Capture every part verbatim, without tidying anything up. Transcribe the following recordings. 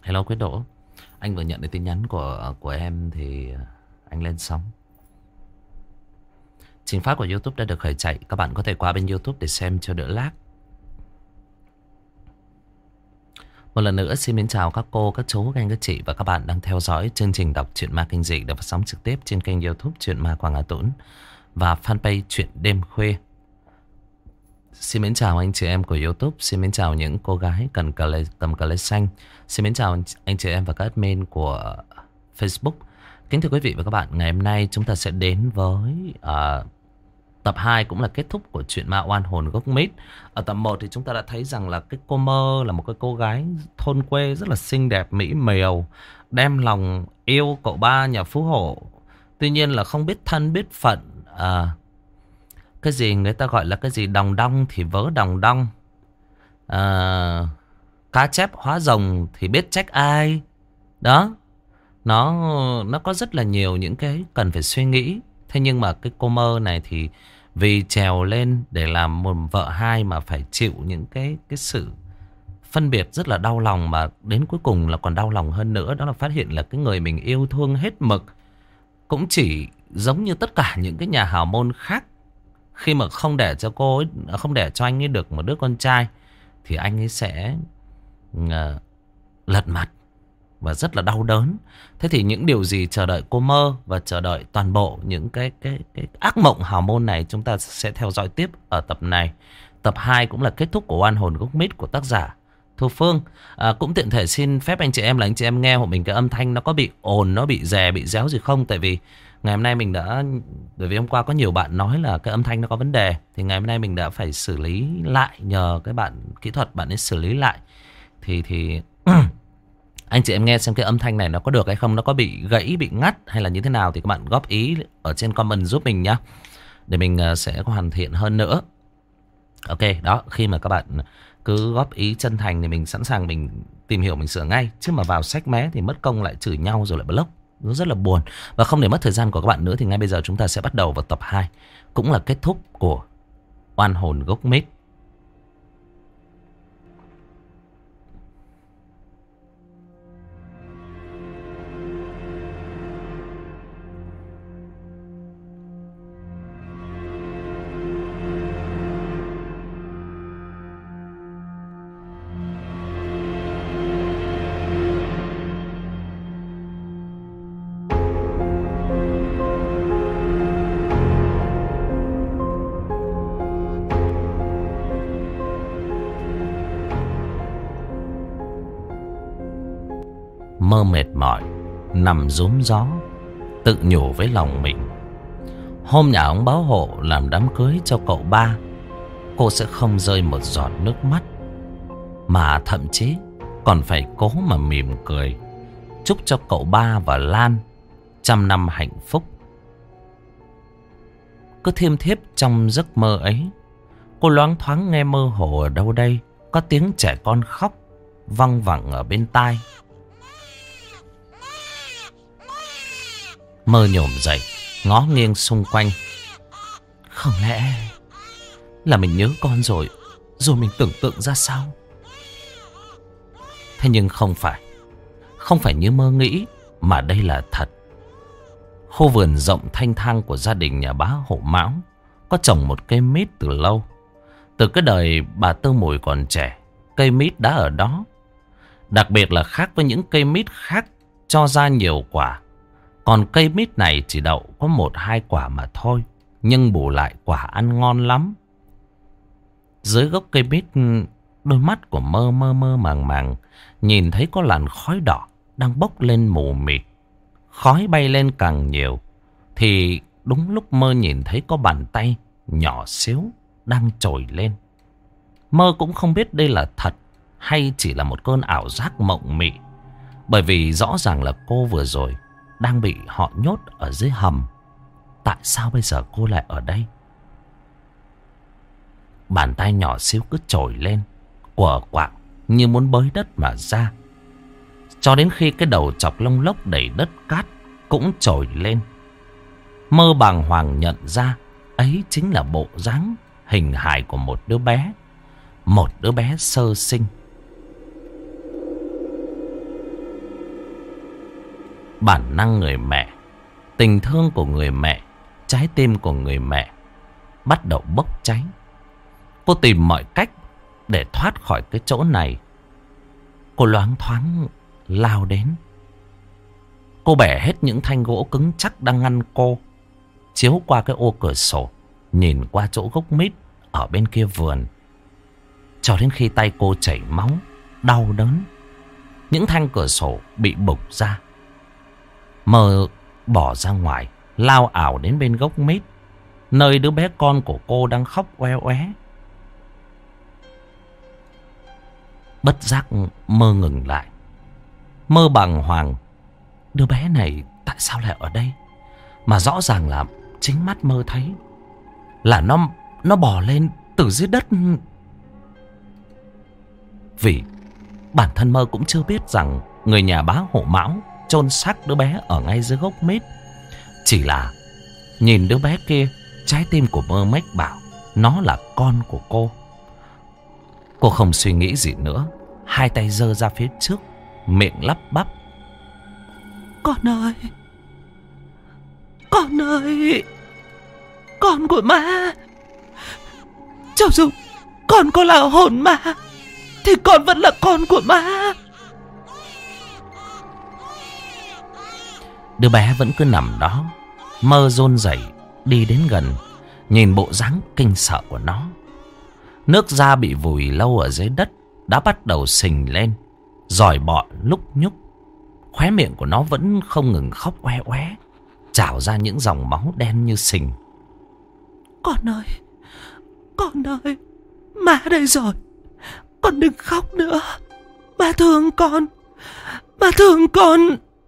Hello Quyết Đỗ. Anh vừa nhận được tin nhắn của của em thì anh lên sóng. Trình phát của YouTube đã được khởi chạy. Các bạn có thể qua bên YouTube để xem cho đỡ lag. Một lần nữa xin mến chào các cô, các chú, các anh, các chị và các bạn đang theo dõi chương trình đọc truyện ma kinh dị được phát sóng trực tiếp trên kênh YouTube Truyện Ma Quảng Hà Tũng và fanpage Truyện Đêm Khuya. Xin mến chào anh chị em của YouTube. Xin mến chào những cô gái cần cà lê, cầm cà lê xanh. Xin mến chào anh chị em và các admin của Facebook. Kính thưa quý vị và các bạn, ngày hôm nay chúng ta sẽ đến với uh, tập hai cũng là kết thúc của chuyện ma oan hồn gốc mít. Ở tập một thì chúng ta đã thấy rằng là cái cô Mơ là một cái cô gái thôn quê rất là xinh đẹp, mỹ miều, đem lòng yêu cậu ba nhà phú hộ. Tuy nhiên là không biết thân biết phận. À, cái gì người ta gọi là cái gì đồng đong thì vớ đồng đong. À, cá chép hóa rồng thì biết trách ai. Đó. Nó nó có rất là nhiều những cái cần phải suy nghĩ. Thế nhưng mà cái cô Mơ này thì vì trèo lên để làm một vợ hai mà phải chịu những cái cái sự phân biệt rất là đau lòng, mà đến cuối cùng là còn đau lòng hơn nữa. Đó là phát hiện là cái người mình yêu thương hết mực cũng chỉ giống như tất cả những cái nhà hào môn khác. Khi mà không để cho cô ấy, không để cho anh ấy được một đứa con trai thì anh ấy sẽ uh, lật mặt và rất là đau đớn. Thế thì những điều gì chờ đợi cô Mơ và chờ đợi toàn bộ những cái cái cái ác mộng hào môn này, chúng ta sẽ theo dõi tiếp ở tập này. Tập hai cũng là kết thúc của oan hồn gốc mít của tác giả Thu Phương. À, cũng tiện thể xin phép anh chị em là anh chị em nghe hộ mình cái âm thanh nó có bị ồn, nó bị rè, bị réo gì không. Tại vì ngày hôm nay mình đã, bởi vì hôm qua có nhiều bạn nói là cái âm thanh nó có vấn đề, thì ngày hôm nay mình đã phải xử lý lại, nhờ cái bạn kỹ thuật bạn ấy xử lý lại. Thì thì anh chị em nghe xem cái âm thanh này nó có được hay không, nó có bị gãy, bị ngắt hay là như thế nào thì các bạn góp ý ở trên comment giúp mình nhá, để mình sẽ hoàn thiện hơn nữa. Ok, đó, khi mà các bạn cứ góp ý chân thành thì mình sẵn sàng mình tìm hiểu, mình sửa ngay. Chứ mà vào sách mé thì mất công lại chửi nhau rồi lại block, nó rất là buồn. Và không để mất thời gian của các bạn nữa thì ngay bây giờ chúng ta sẽ bắt đầu vào tập hai, cũng là kết thúc của oan hồn gốc mít. Mơ mệt mỏi nằm rúm gió, tự nhủ với lòng mình, hôm nhà ông báo hộ làm đám cưới cho cậu ba, cô sẽ không rơi một giọt nước mắt, mà thậm chí còn phải cố mà mỉm cười chúc cho cậu ba và Lan trăm năm hạnh phúc. Cứ thiêm thiếp trong giấc mơ ấy, cô loáng thoáng nghe mơ hồ ở đâu đây có tiếng trẻ con khóc văng vẳng ở bên tai. Mơ nhổm dậy, ngó nghiêng xung quanh. Không lẽ là mình nhớ con rồi, rồi mình tưởng tượng ra sao? Thế nhưng không phải, không phải như mơ nghĩ, mà đây là thật. Khu vườn rộng thanh thang của gia đình nhà bá Hộ Mão có trồng một cây mít từ lâu. Từ cái đời bà Tư Mùi còn trẻ, cây mít đã ở đó. Đặc biệt là khác với những cây mít khác cho ra nhiều quả, còn cây mít này chỉ đậu có một hai quả mà thôi, nhưng bù lại quả ăn ngon lắm. Dưới gốc cây mít, đôi mắt của Mơ mơ mơ màng màng nhìn thấy có làn khói đỏ đang bốc lên mù mịt. Khói bay lên càng nhiều thì đúng lúc Mơ nhìn thấy có bàn tay nhỏ xíu đang trồi lên. Mơ cũng không biết đây là thật hay chỉ là một cơn ảo giác mộng mị, bởi vì rõ ràng là cô vừa rồi đang bị họ nhốt ở dưới hầm. Tại sao bây giờ cô lại ở đây? Bàn tay nhỏ xíu cứ trồi lên, quờ quạng như muốn bới đất mà ra, cho đến khi cái đầu chọc lông lốc đầy đất cát cũng trồi lên. Mơ bàng hoàng nhận ra ấy chính là bộ dáng hình hài của một đứa bé, một đứa bé sơ sinh. Bản năng người mẹ, tình thương của người mẹ, trái tim của người mẹ bắt đầu bốc cháy. Cô tìm mọi cách để thoát khỏi cái chỗ này. Cô loáng thoáng lao đến. Cô bẻ hết những thanh gỗ cứng chắc đang ngăn cô, chiếu qua cái ô cửa sổ, nhìn qua chỗ gốc mít ở bên kia vườn, cho đến khi tay cô chảy máu, đau đớn. Những thanh cửa sổ bị bục ra. Mơ bỏ ra ngoài, lao ảo đến bên gốc mít, nơi đứa bé con của cô đang khóc oe oé. Bất giác Mơ ngừng lại. Mơ bàng hoàng. Đứa bé này tại sao lại ở đây? Mà rõ ràng là chính mắt Mơ thấy là nó nó bò lên từ dưới đất. Vì bản thân Mơ cũng chưa biết rằng người nhà bá Hộ Mão chôn xác đứa bé ở ngay dưới gốc mít. Chỉ là nhìn đứa bé kia, trái tim của Mơ mách bảo nó là con của cô. Cô không suy nghĩ gì nữa, hai tay giơ ra phía trước, miệng lắp bắp: Con ơi, con ơi, con của má. Cho dù con có là hồn ma thì con vẫn là con của má. Đứa bé vẫn cứ nằm đó. Mơ run rẩy đi đến gần, nhìn bộ dáng kinh sợ của nó. Nước da bị vùi lâu ở dưới đất đã bắt đầu sình lên, giòi bọ lúc nhúc. Khóe miệng của nó vẫn không ngừng khóc oe oé, trào ra những dòng máu đen như sình. Con ơi, con ơi, má đây rồi. Con đừng khóc nữa. Má thương con, má thương con.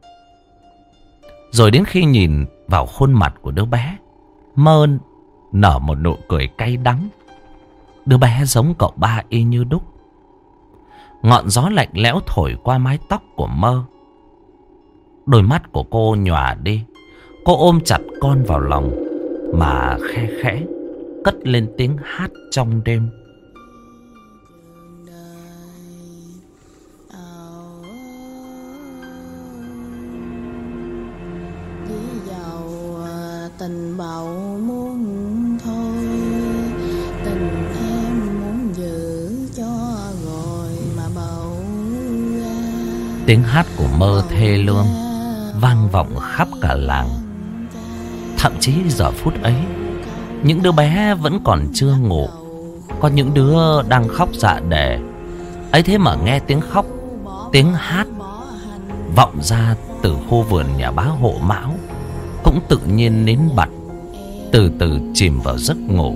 Rồi đến khi nhìn vào khuôn mặt của đứa bé, Mơ nở một nụ cười cay đắng. Đứa bé giống cậu ba y như đúc. Ngọn gió lạnh lẽo thổi qua mái tóc của Mơ. Đôi mắt của cô nhòa đi. Cô ôm chặt con vào lòng mà khe khẽ cất lên tiếng hát trong đêm. Tình bầu muốn thôi, tình em muốn giữ cho rồi mà bầu ra. Tiếng hát của Mơ thê lương vang vọng khắp cả làng. Thậm chí giờ phút ấy, những đứa bé vẫn còn chưa ngủ. Có những đứa đang khóc dạ đề. Ấy thế mà nghe tiếng khóc, tiếng hát vọng ra từ khu vườn nhà bá Hộ Mão cũng tự nhiên nín bặt, từ từ chìm vào giấc ngủ.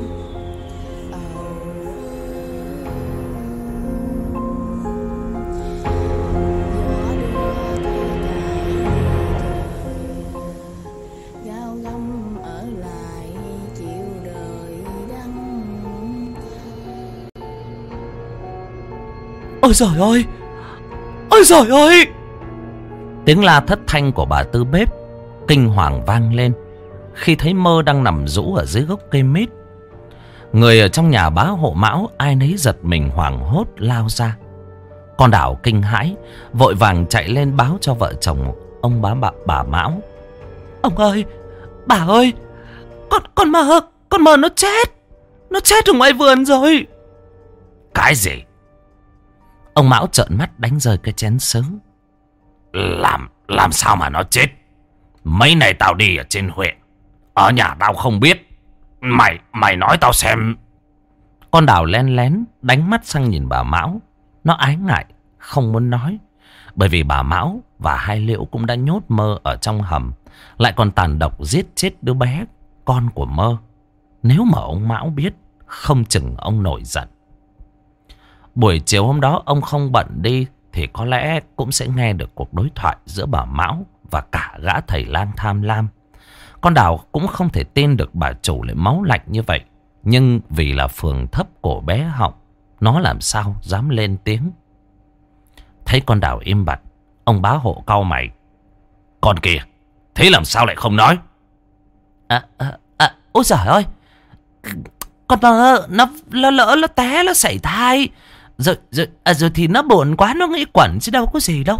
Ôi giời ơi, ôi giời ơi! Tiếng la thất thanh của bà tư bếp kinh hoàng vang lên khi thấy Mơ đang nằm rũ ở dưới gốc cây mít. Người ở trong nhà bá Hộ Mão ai nấy giật mình hoảng hốt lao ra. Con Đào kinh hãi vội vàng chạy lên báo cho vợ chồng ông bá bà, bà Mão. Ông ơi, bà ơi, con con Mơ, con Mơ nó chết, nó chết ở ngoài vườn rồi. Cái gì? Ông Mão trợn mắt đánh rơi cái chén sứ. Làm làm sao mà nó chết? Mấy ngày tao đi ở trên huyện, ở nhà tao không biết. Mày mày nói tao xem. Con Đào len lén đánh mắt sang nhìn bà Mão. Nó ái ngại không muốn nói, bởi vì bà Mão và hai Liễu cũng đã nhốt Mơ ở trong hầm, lại còn tàn độc giết chết đứa bé con của Mơ. Nếu mà ông Mão biết, không chừng ông nổi giận. Buổi chiều hôm đó ông không bận đi thì có lẽ cũng sẽ nghe được cuộc đối thoại giữa bà Mão và cả gã thầy lang tham lam. Con Đào cũng không thể tin được bà chủ lại máu lạnh như vậy. Nhưng vì là phường thấp cổ bé họng, nó làm sao dám lên tiếng. Thấy con Đào im bặt, ông bá Hộ cau mày. Con kìa, thế làm sao lại không nói? À, à, à, ôi giời ơi, con Mơ nó lỡ lỡ nó té, nó sảy thai. Rồi, rồi, à, rồi thì nó buồn quá, nó nghĩ quẩn chứ đâu có gì đâu.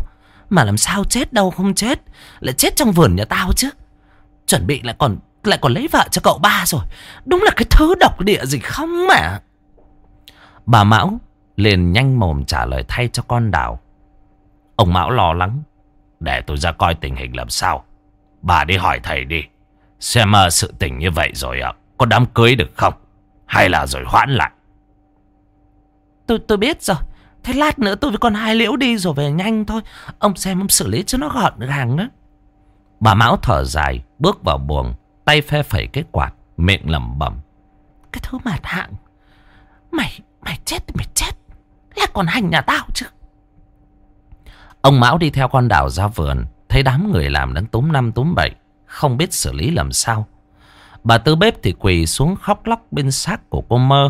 Mà làm sao chết đâu không chết, lại chết trong vườn nhà tao chứ. Chuẩn bị lại còn lại còn lấy vợ cho cậu ba rồi. Đúng là cái thứ độc địa gì không mà. Bà Mão liền nhanh mồm trả lời thay cho con Đào. Ông Mão lo lắng. Để tôi ra coi tình hình làm sao. Bà đi hỏi thầy đi, xem uh, sự tình như vậy rồi uh, có đám cưới được không, hay là rồi hoãn lại. Tôi tôi biết rồi. Thế lát nữa tôi với con Hai Liễu đi rồi về nhanh thôi. Ông xem ông xử lý cho nó gọn gàng á. Bà Mão thở dài, bước vào buồng, tay phe phẩy cái quạt, miệng lẩm bẩm. Cái thứ mạt hạng. Mày, mày chết thì mày chết, là còn hành nhà tao chứ. Ông Mão đi theo con Đào ra vườn, thấy đám người làm đang túm năm túm bảy, không biết xử lý làm sao. Bà Tư Bếp thì quỳ xuống khóc lóc bên xác của cô Mơ.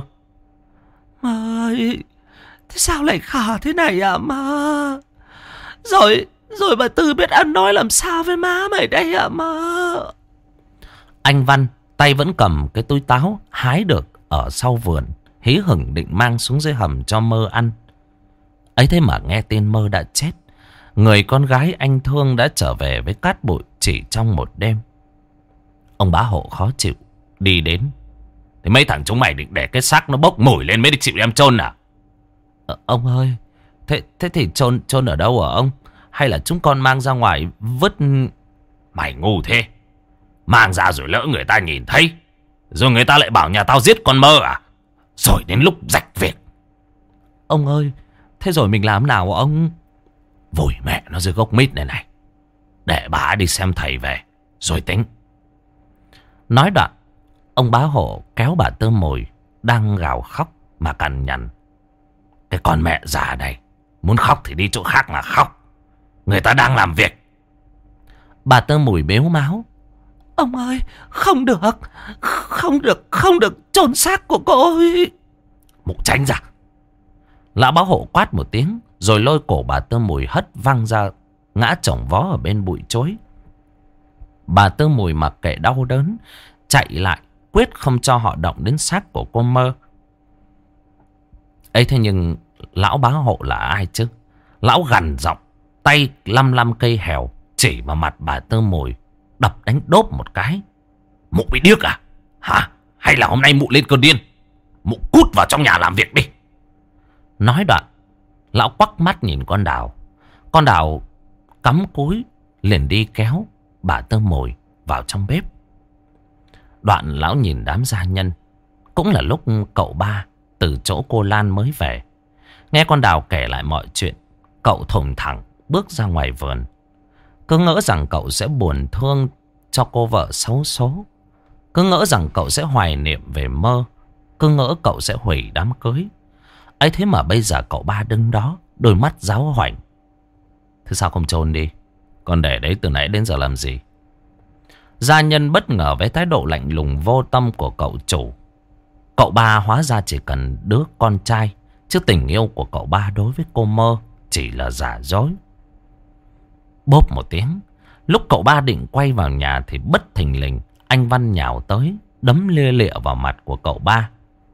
Mơ ơi, thế sao lại khờ thế này à Mơ? Rồi, rồi bà Tư biết ăn nói làm sao với má mày đây à Mơ? Anh Văn tay vẫn cầm cái túi táo hái được ở sau vườn, hí hửng định mang xuống dưới hầm cho Mơ ăn. Ấy thế mà nghe tin Mơ đã chết, người con gái anh thương đã trở về với cát bụi chỉ trong một đêm. Ông bá hộ khó chịu đi đến. Thì mấy thằng chúng mày định để cái xác nó bốc mùi lên mới được chịu đem chôn à? Ờ, ông ơi, thế thế thì chôn chôn ở đâu hả ông? Hay là chúng con mang ra ngoài vứt? Mày ngu thế, mang ra rồi lỡ người ta nhìn thấy, rồi người ta lại bảo nhà tao giết con Mơ à? Rồi đến lúc rạch việc. Ông ơi, thế rồi mình làm nào hả ông? Vùi mẹ nó dưới gốc mít này này, để bà đi xem thầy về rồi tính. Nói đoạn, ông bá hộ kéo bà Tư Mùi đang gào khóc mà cằn nhằn. Cái con mẹ già này, muốn khóc thì đi chỗ khác mà khóc, người ta đang làm việc. Bà Tư Mùi mếu máo. Ông ơi, không được, không được, không được chôn xác của cô ấy. Mụ tránh ra. Lão bá hộ quát một tiếng, rồi lôi cổ bà Tư Mùi hất văng ra, ngã chồng vó ở bên bụi chối. Bà Tư Mùi mặc kệ đau đớn, chạy lại quyết không cho họ động đến xác của cô Mơ. Ấy thế nhưng lão bá hộ là ai chứ? Lão gằn giọng, tay lăm lăm cây hèo chỉ vào mặt bà Tư Mùi, đập đánh đốp một cái. Mụ bị điếc à? Hả? Hay là hôm nay mụ lên cơn điên? Mụ cút vào trong nhà làm việc đi. Nói đoạn, lão quắc mắt nhìn con Đào. Con Đào cắm cúi liền đi kéo bà Tư Mùi vào trong bếp. Đoạn lão nhìn đám gia nhân. Cũng là lúc cậu ba từ chỗ cô Lan mới về. Nghe con Đào kể lại mọi chuyện, cậu thùng thẳng bước ra ngoài vườn. Cứ ngỡ rằng cậu sẽ buồn thương cho cô vợ xấu số. Cứ ngỡ rằng cậu sẽ hoài niệm về Mơ. Cứ ngỡ cậu sẽ hủy đám cưới. Ấy thế mà bây giờ cậu ba đứng đó, đôi mắt giáo hoành. Thế sao không chôn đi? Còn để đấy từ nãy đến giờ làm gì? Gia nhân bất ngờ với thái độ lạnh lùng vô tâm của cậu chủ. Cậu ba hóa ra chỉ cần đứa con trai, chứ tình yêu của cậu ba đối với cô Mơ chỉ là giả dối. Bốp một tiếng, lúc cậu ba định quay vào nhà thì bất thình lình anh Văn nhào tới, đấm lia lịa vào mặt của cậu ba.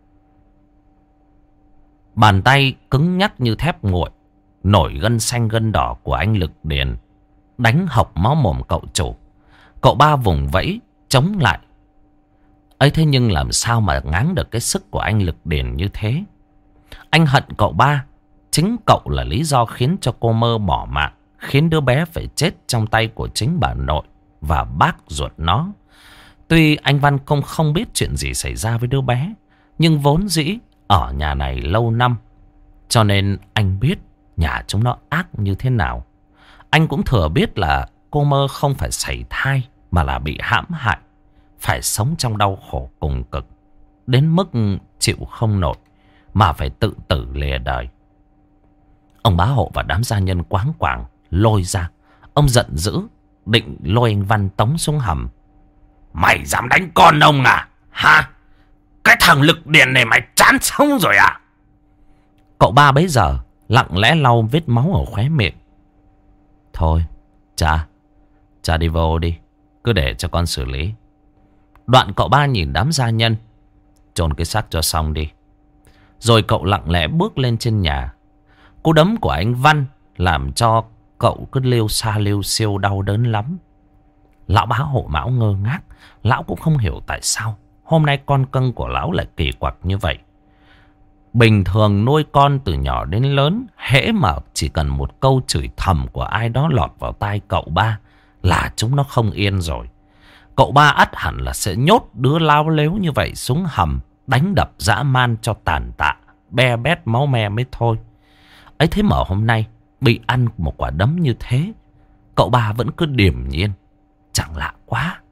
Bàn tay cứng nhắc như thép nguội, nổi gân xanh gân đỏ của anh Lực Điền đánh hộc máu mồm cậu chủ. Cậu ba vùng vẫy chống lại. Ấy thế nhưng làm sao mà ngáng được cái sức của anh Lực Điền như thế? Anh hận cậu ba. Chính cậu là lý do khiến cho cô Mơ bỏ mạng, khiến đứa bé phải chết trong tay của chính bà nội và bác ruột nó. Tuy anh Văn không không biết chuyện gì xảy ra với đứa bé, nhưng vốn dĩ ở nhà này lâu năm, cho nên anh biết nhà chúng nó ác như thế nào. Anh cũng thừa biết là cô Mơ không phải sảy thai, mà là bị hãm hại, phải sống trong đau khổ cùng cực, đến mức chịu không nổi, mà phải tự tử lìa đời. Ông bá hộ và đám gia nhân quáng quàng lôi ra. Ông giận dữ, định lôi anh Văn tống xuống hầm. Mày dám đánh con ông à? Hả? Cái thằng Lực Điền này mày chán sống rồi à? Cậu ba bấy giờ lặng lẽ lau vết máu ở khóe miệng. Thôi, cha, cha đi vô đi, cứ để cho con xử lý. Đoạn cậu ba nhìn đám gia nhân. Chôn cái xác cho xong đi. Rồi cậu lặng lẽ bước lên trên nhà. Cú đấm của anh Văn làm cho cậu cứ liêu xa liêu siêu đau đớn lắm. Lão bá hộ mão ngơ ngác. Lão cũng không hiểu tại sao hôm nay con cưng của lão lại kỳ quặc như vậy. Bình thường nuôi con từ nhỏ đến lớn, hễ mà chỉ cần một câu chửi thầm của ai đó lọt vào tai cậu ba là chúng nó không yên rồi. Cậu ba ắt hẳn là sẽ nhốt đứa láo lếu như vậy xuống hầm, đánh đập dã man cho tàn tạ, be bét máu me mới thôi. Ấy thế mà hôm nay bị ăn một quả đấm như thế, cậu ba vẫn cứ điềm nhiên. Chẳng lạ quá.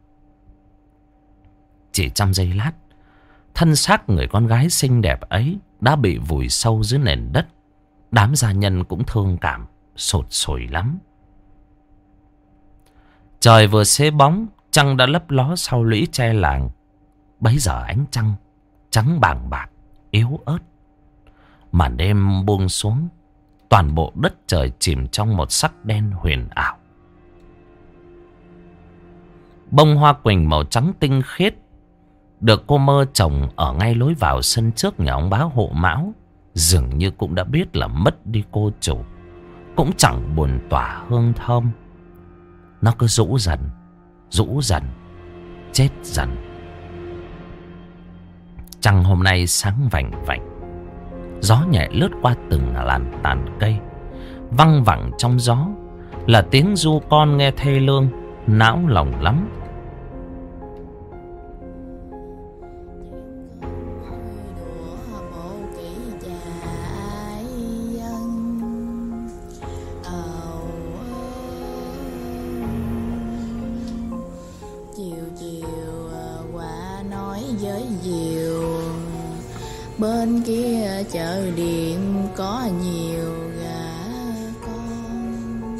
Chỉ trong giây lát, thân xác người con gái xinh đẹp ấy đã bị vùi sâu dưới nền đất. Đám gia nhân cũng thương cảm, sột sồi lắm. Trời vừa xế bóng, trăng đã lấp ló sau lũy tre làng. Bấy giờ ánh trăng trắng bàng bạc, yếu ớt. Màn đêm buông xuống, toàn bộ đất trời chìm trong một sắc đen huyền ảo. Bông hoa quỳnh màu trắng tinh khiết được cô Mơ trồng ở ngay lối vào sân trước nhà ông bá hộ mão, dường như cũng đã biết là mất đi cô chủ, cũng chẳng buồn tỏa hương thơm. Nó cứ rũ dần, rũ dần, chết dần. Trăng hôm nay sáng vành vạnh. Gió nhẹ lướt qua từng làn tàn cây. Văng vẳng trong gió là tiếng ru con nghe thê lương, não lòng lắm. Bên kia chợ điện có nhiều gà con.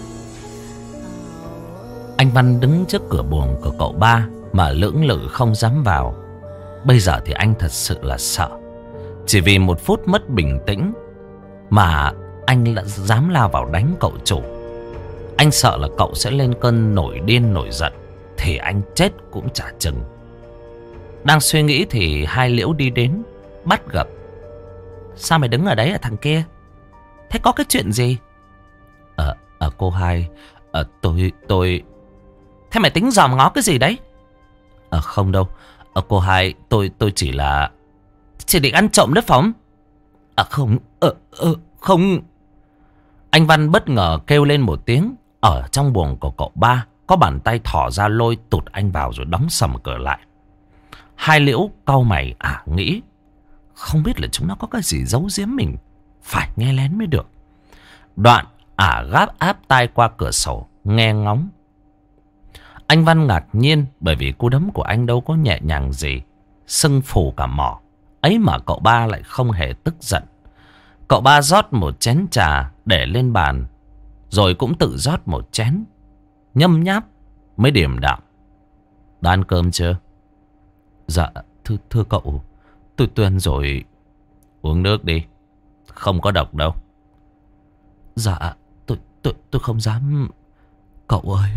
Anh Văn đứng trước cửa buồng của cậu ba mà lưỡng lự không dám vào. Bây giờ thì anh thật sự là sợ. Chỉ vì một phút mất bình tĩnh mà anh đã dám lao vào đánh cậu chủ. Anh sợ là cậu sẽ lên cơn nổi điên nổi giận thì anh chết cũng chả chừng. Đang suy nghĩ thì Hai Liễu đi đến, bắt gặp. Sao mày đứng ở đấy à thằng kia? Thế có cái chuyện gì? Ờ, à, à, cô Hai, à, tôi, tôi... Thế mày tính dòm ngó cái gì đấy? Ờ, à, không đâu. À, cô Hai, tôi, tôi chỉ là... Chỉ định ăn trộm đấy phóng. À, không, ờ, ờ, không... Anh Văn bất ngờ kêu lên một tiếng. Ở trong buồng của cậu ba, có bàn tay thỏ ra lôi tụt anh vào rồi đóng sầm cửa lại. Hai Liễu cau mày à nghĩ, không biết là chúng nó có cái gì giấu giếm mình, phải nghe lén mới được. Đoạn ả gáp áp tai qua cửa sổ nghe ngóng. Anh Văn ngạc nhiên bởi vì cú đấm của anh đâu có nhẹ nhàng gì, sưng phù cả mỏ. Ấy mà cậu ba lại không hề tức giận. Cậu ba rót một chén trà để lên bàn, rồi cũng tự rót một chén, nhâm nháp mới điềm đạm. Đã ăn cơm chưa? Dạ thưa, thưa cậu, tôi tuân rồi. Uống nước đi, không có độc đâu. Dạ tôi, tôi, tôi không dám. Cậu ơi.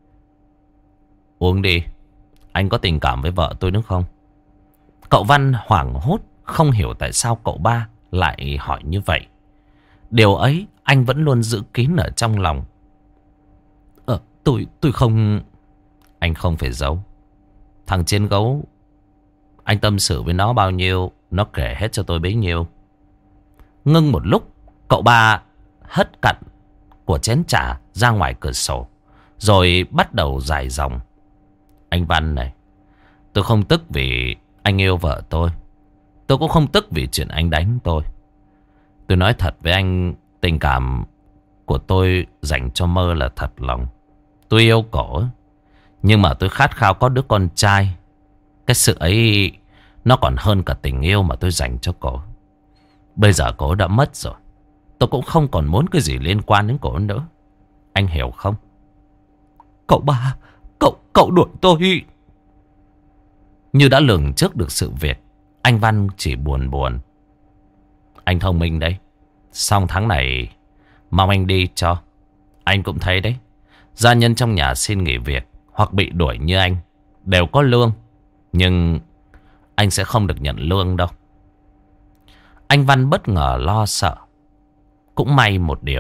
Uống đi, anh có tình cảm với vợ tôi nữa không? Cậu Văn hoảng hốt, không hiểu tại sao cậu ba lại hỏi như vậy. Điều ấy anh vẫn luôn giữ kín ở trong lòng. Ờ, tôi, tôi không... Anh không phải giấu. Thằng Chiến Gấu, anh tâm sự với nó bao nhiêu, nó kể hết cho tôi bấy nhiêu. Ngưng một lúc, cậu ba hất cặn của chén trà ra ngoài cửa sổ, rồi bắt đầu dài dòng. Anh Văn này, tôi không tức vì anh yêu vợ tôi. Tôi cũng không tức vì chuyện anh đánh tôi. Tôi nói thật với anh, tình cảm của tôi dành cho Mơ là thật lòng. Tôi yêu cổ, nhưng mà tôi khát khao có đứa con trai. Cái sự ấy nó còn hơn cả tình yêu mà tôi dành cho cổ. Bây giờ cổ đã mất rồi, tôi cũng không còn muốn cái gì liên quan đến cổ nữa. Anh hiểu không? Cậu ba, cậu, cậu đuổi tôi. Như đã lường trước được sự việc, anh Văn chỉ buồn buồn. Anh thông minh đấy. Xong tháng này mong anh đi cho. Anh cũng thấy đấy, gia nhân trong nhà xin nghỉ việc hoặc bị đuổi như anh đều có lương, nhưng anh sẽ không được nhận lương đâu. Anh Văn bất ngờ lo sợ. Cũng may một điều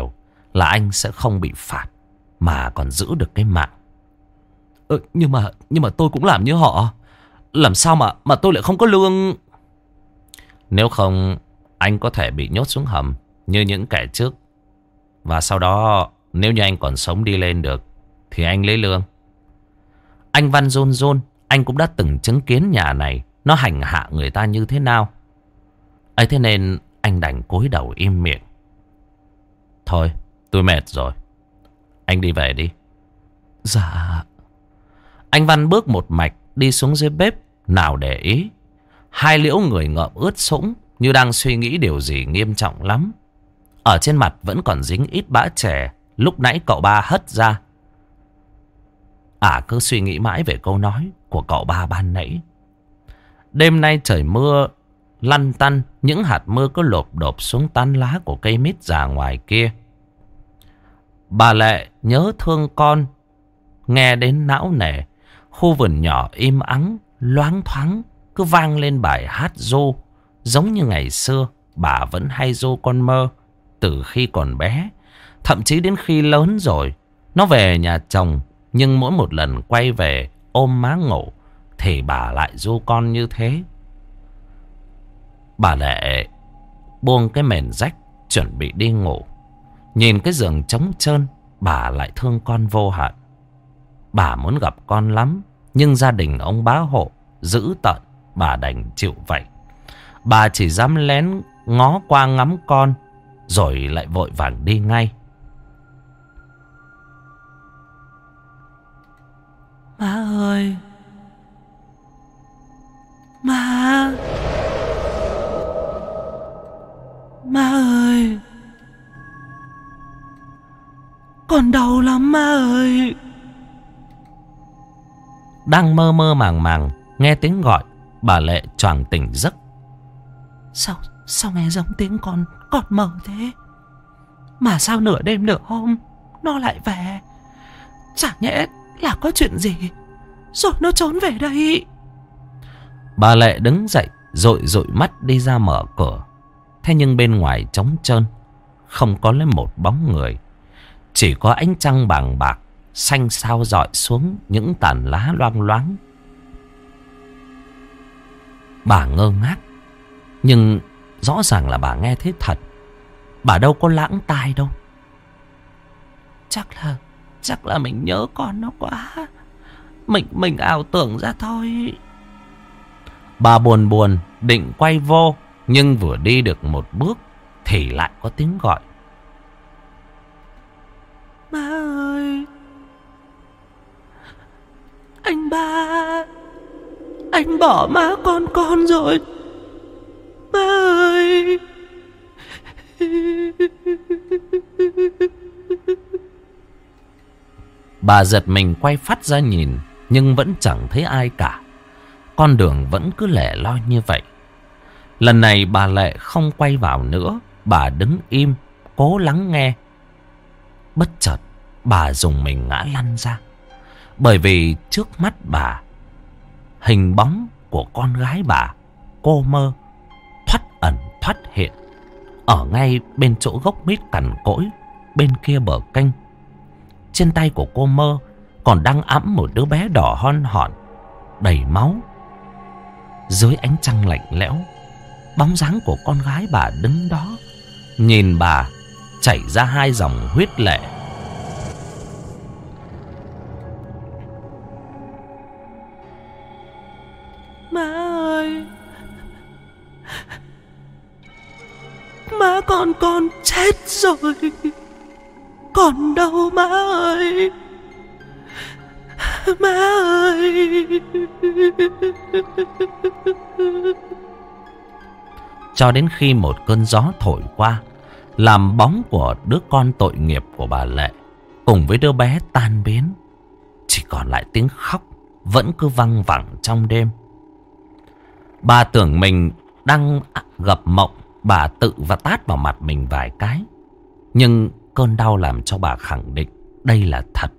là anh sẽ không bị phạt mà còn giữ được cái mạng. Ừ, nhưng mà nhưng mà tôi cũng làm như họ. Làm sao mà mà tôi lại không có lương? Nếu không, anh có thể bị nhốt xuống hầm như những kẻ trước. Và sau đó, nếu như anh còn sống đi lên được thì anh lấy lương. Anh Văn run run. Anh cũng đã từng chứng kiến nhà này nó hành hạ người ta như thế nào. ấy thế nên anh đành cúi đầu im miệng. Thôi, tôi mệt rồi, anh đi về đi. Dạ. Anh Văn bước một mạch đi xuống dưới bếp. Nào để ý, hai liễu người ngợm ướt sũng, như đang suy nghĩ điều gì nghiêm trọng lắm. Ở trên mặt vẫn còn dính ít bã chè lúc nãy cậu ba hất ra. À, cứ suy nghĩ mãi về câu nói của cậu ba ban nãy. Đêm nay trời mưa lăn tăn, những hạt mưa cứ lộp độp xuống tán lá của cây mít già ngoài kia. Bà Lệ nhớ thương con, nghe đến não nề. Khu vườn nhỏ im ắng, loáng thoáng cứ vang lên bài hát ru. Giống như ngày xưa bà vẫn hay ru con Mơ từ khi còn bé. Thậm chí đến khi lớn rồi, nó về nhà chồng, nhưng mỗi một lần quay về ôm má ngủ thì bà lại ru con như thế. Bà Lệ buông cái mền rách, chuẩn bị đi ngủ. Nhìn cái giường trống trơn, bà lại thương con vô hạn. Bà muốn gặp con lắm, nhưng gia đình ông bá hộ giữ tận, bà đành chịu vậy. Bà chỉ dám lén ngó qua ngắm con, rồi lại vội vàng đi ngay. Má ơi! Má! Má ơi! Con đau lắm má ơi! Đang mơ mơ màng màng, nghe tiếng gọi, bà Lệ choàng tỉnh giấc. Sao, sao nghe giống tiếng con, con mơ thế? Mà sao nửa đêm nửa hôm nó lại về? Chả nhẽ là có chuyện gì rồi nó trốn về đây? Bà Lệ đứng dậy, dội dội mắt đi ra mở cửa. Thế nhưng bên ngoài trống trơn, không có lấy một bóng người. Chỉ có ánh trăng bàng bạc xanh xao rọi xuống những tàn lá loang loáng. Bà ngơ ngác, nhưng rõ ràng là bà nghe thấy thật. Bà đâu có lãng tai đâu. Chắc là Chắc là mình nhớ con nó quá. Mình mình ảo tưởng ra thôi. Bà buồn buồn định quay vô, nhưng vừa đi được một bước thì lại có tiếng gọi. Má ơi! Anh ba! Anh bỏ má con con rồi. Má ơi! Bà giật mình quay phát ra nhìn, nhưng vẫn chẳng thấy ai cả. Con đường vẫn cứ lẻ loi như vậy. Lần này bà Lệ không quay vào nữa. Bà đứng im, cố lắng nghe. Bất chợt bà dùng mình ngã lăn ra. Bởi vì trước mắt bà, hình bóng của con gái bà, cô Mơ, thoắt ẩn thoắt hiện ở ngay bên chỗ gốc mít cằn cỗi bên kia bờ kênh. Trên tay của cô Mơ còn đang ẵm một đứa bé đỏ hon hòn, đầy máu. Dưới ánh trăng lạnh lẽo, bóng dáng của con gái bà đứng đó, nhìn bà chảy ra hai dòng huyết lệ. Má ơi! Má con con chết rồi. Còn đâu má ơi! Má ơi! Cho đến khi một cơn gió thổi qua, làm bóng của đứa con tội nghiệp của bà Lệ cùng với đứa bé tan biến. Chỉ còn lại tiếng khóc vẫn cứ văng vẳng trong đêm. Bà tưởng mình đang gặp mộng. Bà tự và tát vào mặt mình vài cái, nhưng cơn đau làm cho bà khẳng định đây là thật.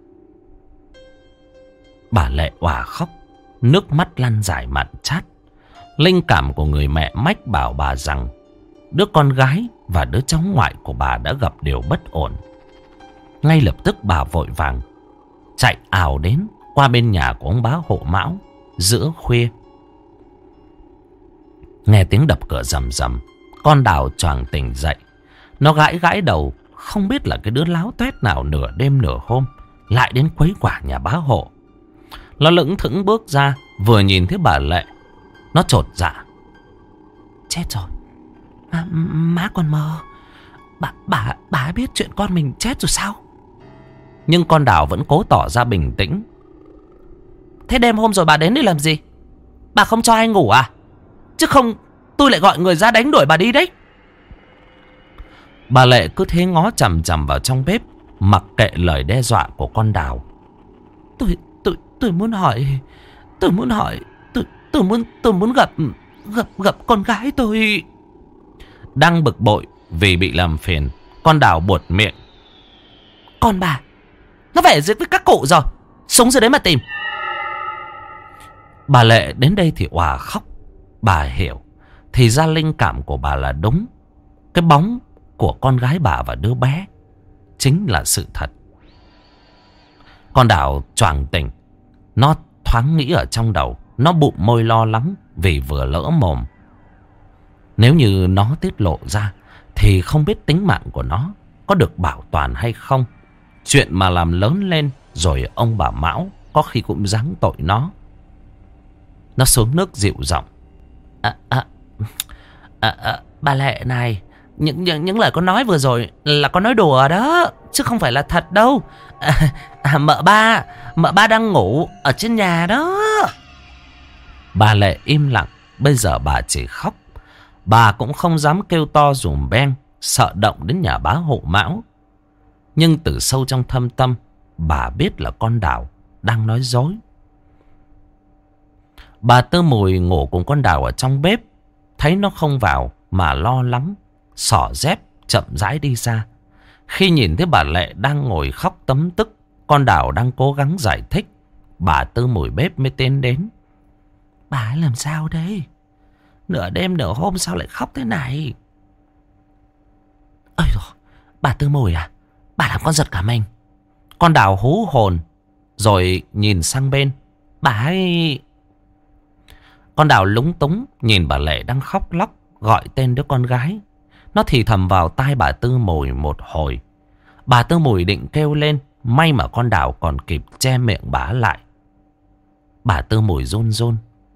Bà Lệ òa khóc, nước mắt lăn dài mặn chát. Linh cảm của người mẹ mách bảo bà rằng đứa con gái và đứa cháu ngoại của bà đã gặp điều bất ổn. Ngay lập tức bà vội vàng chạy ào đến qua bên nhà của ông bá hộ mão giữa khuya. Nghe tiếng đập cửa rầm rầm, con Đào choàng tỉnh dậy. Nó gãi gãi đầu, không biết là cái đứa láo tuét nào nửa đêm nửa hôm lại đến quấy quả nhà bá hộ. Nó lững thững bước ra, vừa nhìn thấy bà Lệ, nó chột dạ. Chết rồi, à, má còn mơ. Bà, bà, bà biết chuyện con mình chết rồi sao? Nhưng con Đào vẫn cố tỏ ra bình tĩnh. Thế đêm hôm rồi bà đến đây làm gì? Bà không cho ai ngủ à? Chứ không tôi lại gọi người ra đánh đuổi bà đi đấy. Bà Lệ cứ thế ngó chằm chằm vào trong bếp, mặc kệ lời đe dọa của con Đào. Tôi tôi tôi muốn hỏi, tôi muốn hỏi, tôi tôi muốn tôi muốn gặp gặp gặp con gái tôi. Đang bực bội vì bị làm phiền, con Đào buột miệng. Con bà, nó về dưới với các cụ rồi, xuống dưới đấy mà tìm. Bà Lệ đến đây thì òa khóc. Bà hiểu, thì ra linh cảm của bà là đúng. Cái bóng của con gái bà và đứa bé chính là sự thật. Con Đào choàng tỉnh. Nó thoáng nghĩ ở trong đầu. Nó bụng môi lo lắng vì vừa lỡ mồm. Nếu như nó tiết lộ ra thì không biết tính mạng của nó có được bảo toàn hay không. Chuyện mà làm lớn lên rồi ông bà Mão có khi cũng giáng tội nó. Nó xuống nước dịu giọng. À, à, à, à, bà Lệ này, những, những những lời con nói vừa rồi là con nói đùa đó, chứ không phải là thật đâu. À, à, mợ ba, mợ ba đang ngủ ở trên nhà đó. Bà Lệ im lặng. Bây giờ bà chỉ khóc. Bà cũng không dám kêu to dùm beng, sợ động đến nhà bá hộ Mão. Nhưng từ sâu trong thâm tâm, bà biết là con Đào đang nói dối. Bà Tư Mùi ngủ cùng con Đào ở trong bếp, thấy nó không vào mà lo lắng, xỏ dép chậm rãi đi ra. Khi nhìn thấy bà Lệ đang ngồi khóc tấm tức, con Đào đang cố gắng giải thích, bà Tư Mùi bếp mới tiến đến. Bà ấy làm sao đây? Nửa đêm nửa hôm sao lại khóc thế này? Ôi dồi, bà Tư Mùi à? Bà làm con giật cả mình. Con Đào hú hồn rồi nhìn sang bên. Bà ấy... Con Đào lúng túng nhìn bà Lệ đang khóc lóc gọi tên đứa con gái. Nó thì thầm vào tai bà Tư Mùi một hồi. Bà Tư Mùi định kêu lên, may mà con Đào còn kịp che miệng bà lại. Bà Tư Mùi run run.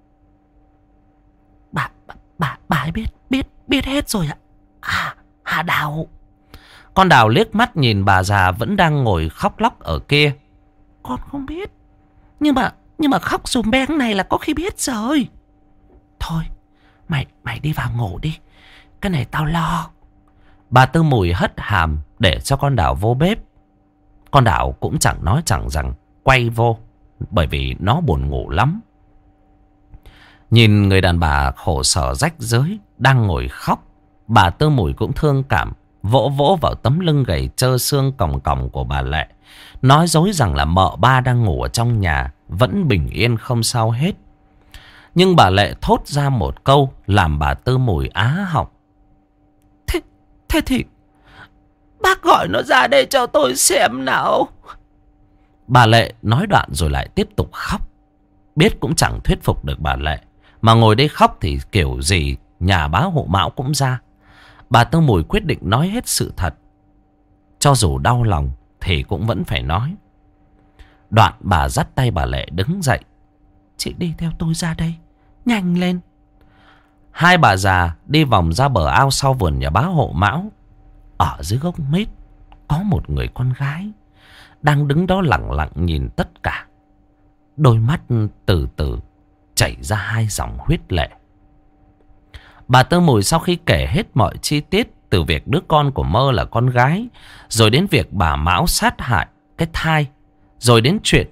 Bà, bà, bà, bà ấy biết, biết, biết hết rồi ạ. À, Hà Đào. Con Đào liếc mắt nhìn bà già vẫn đang ngồi khóc lóc ở kia. Con không biết. Nhưng mà, nhưng mà khóc dùm beng này là có khi biết rồi. Thôi, mày, mày đi vào ngủ đi. Cái này tao lo. Bà Tư Mùi hất hàm để cho con Đào vô bếp. Con Đào cũng chẳng nói chẳng rằng quay vô, bởi vì nó buồn ngủ lắm. Nhìn người đàn bà khổ sở rách rưới đang ngồi khóc, bà Tư Mùi cũng thương cảm, vỗ vỗ vào tấm lưng gầy trơ xương còng còng của bà Lệ, nói dối rằng là mợ ba đang ngủ ở trong nhà, vẫn bình yên không sao hết. Nhưng bà Lệ thốt ra một câu làm bà Tư Mùi á họng. Thế, thế thì bác gọi nó ra đây cho tôi xem nào. Bà Lệ nói đoạn rồi lại tiếp tục khóc. Biết cũng chẳng thuyết phục được bà Lệ, mà ngồi đây khóc thì kiểu gì nhà bá hộ Mão cũng ra. Bà Tư Mùi quyết định nói hết sự thật. Cho dù đau lòng thì cũng vẫn phải nói. Đoạn bà dắt tay bà Lệ đứng dậy. Chị đi theo tôi ra đây, nhanh lên. Hai bà già đi vòng ra bờ ao sau vườn nhà bá hộ Mão. Ở dưới gốc mít có một người con gái đang đứng đó lặng lặng nhìn tất cả. Đôi mắt từ từ chảy ra hai dòng huyết lệ. Bà Tư Mùi sau khi kể hết mọi chi tiết, từ việc đứa con của Mơ là con gái, rồi đến việc bà Mão sát hại cái thai, rồi đến chuyện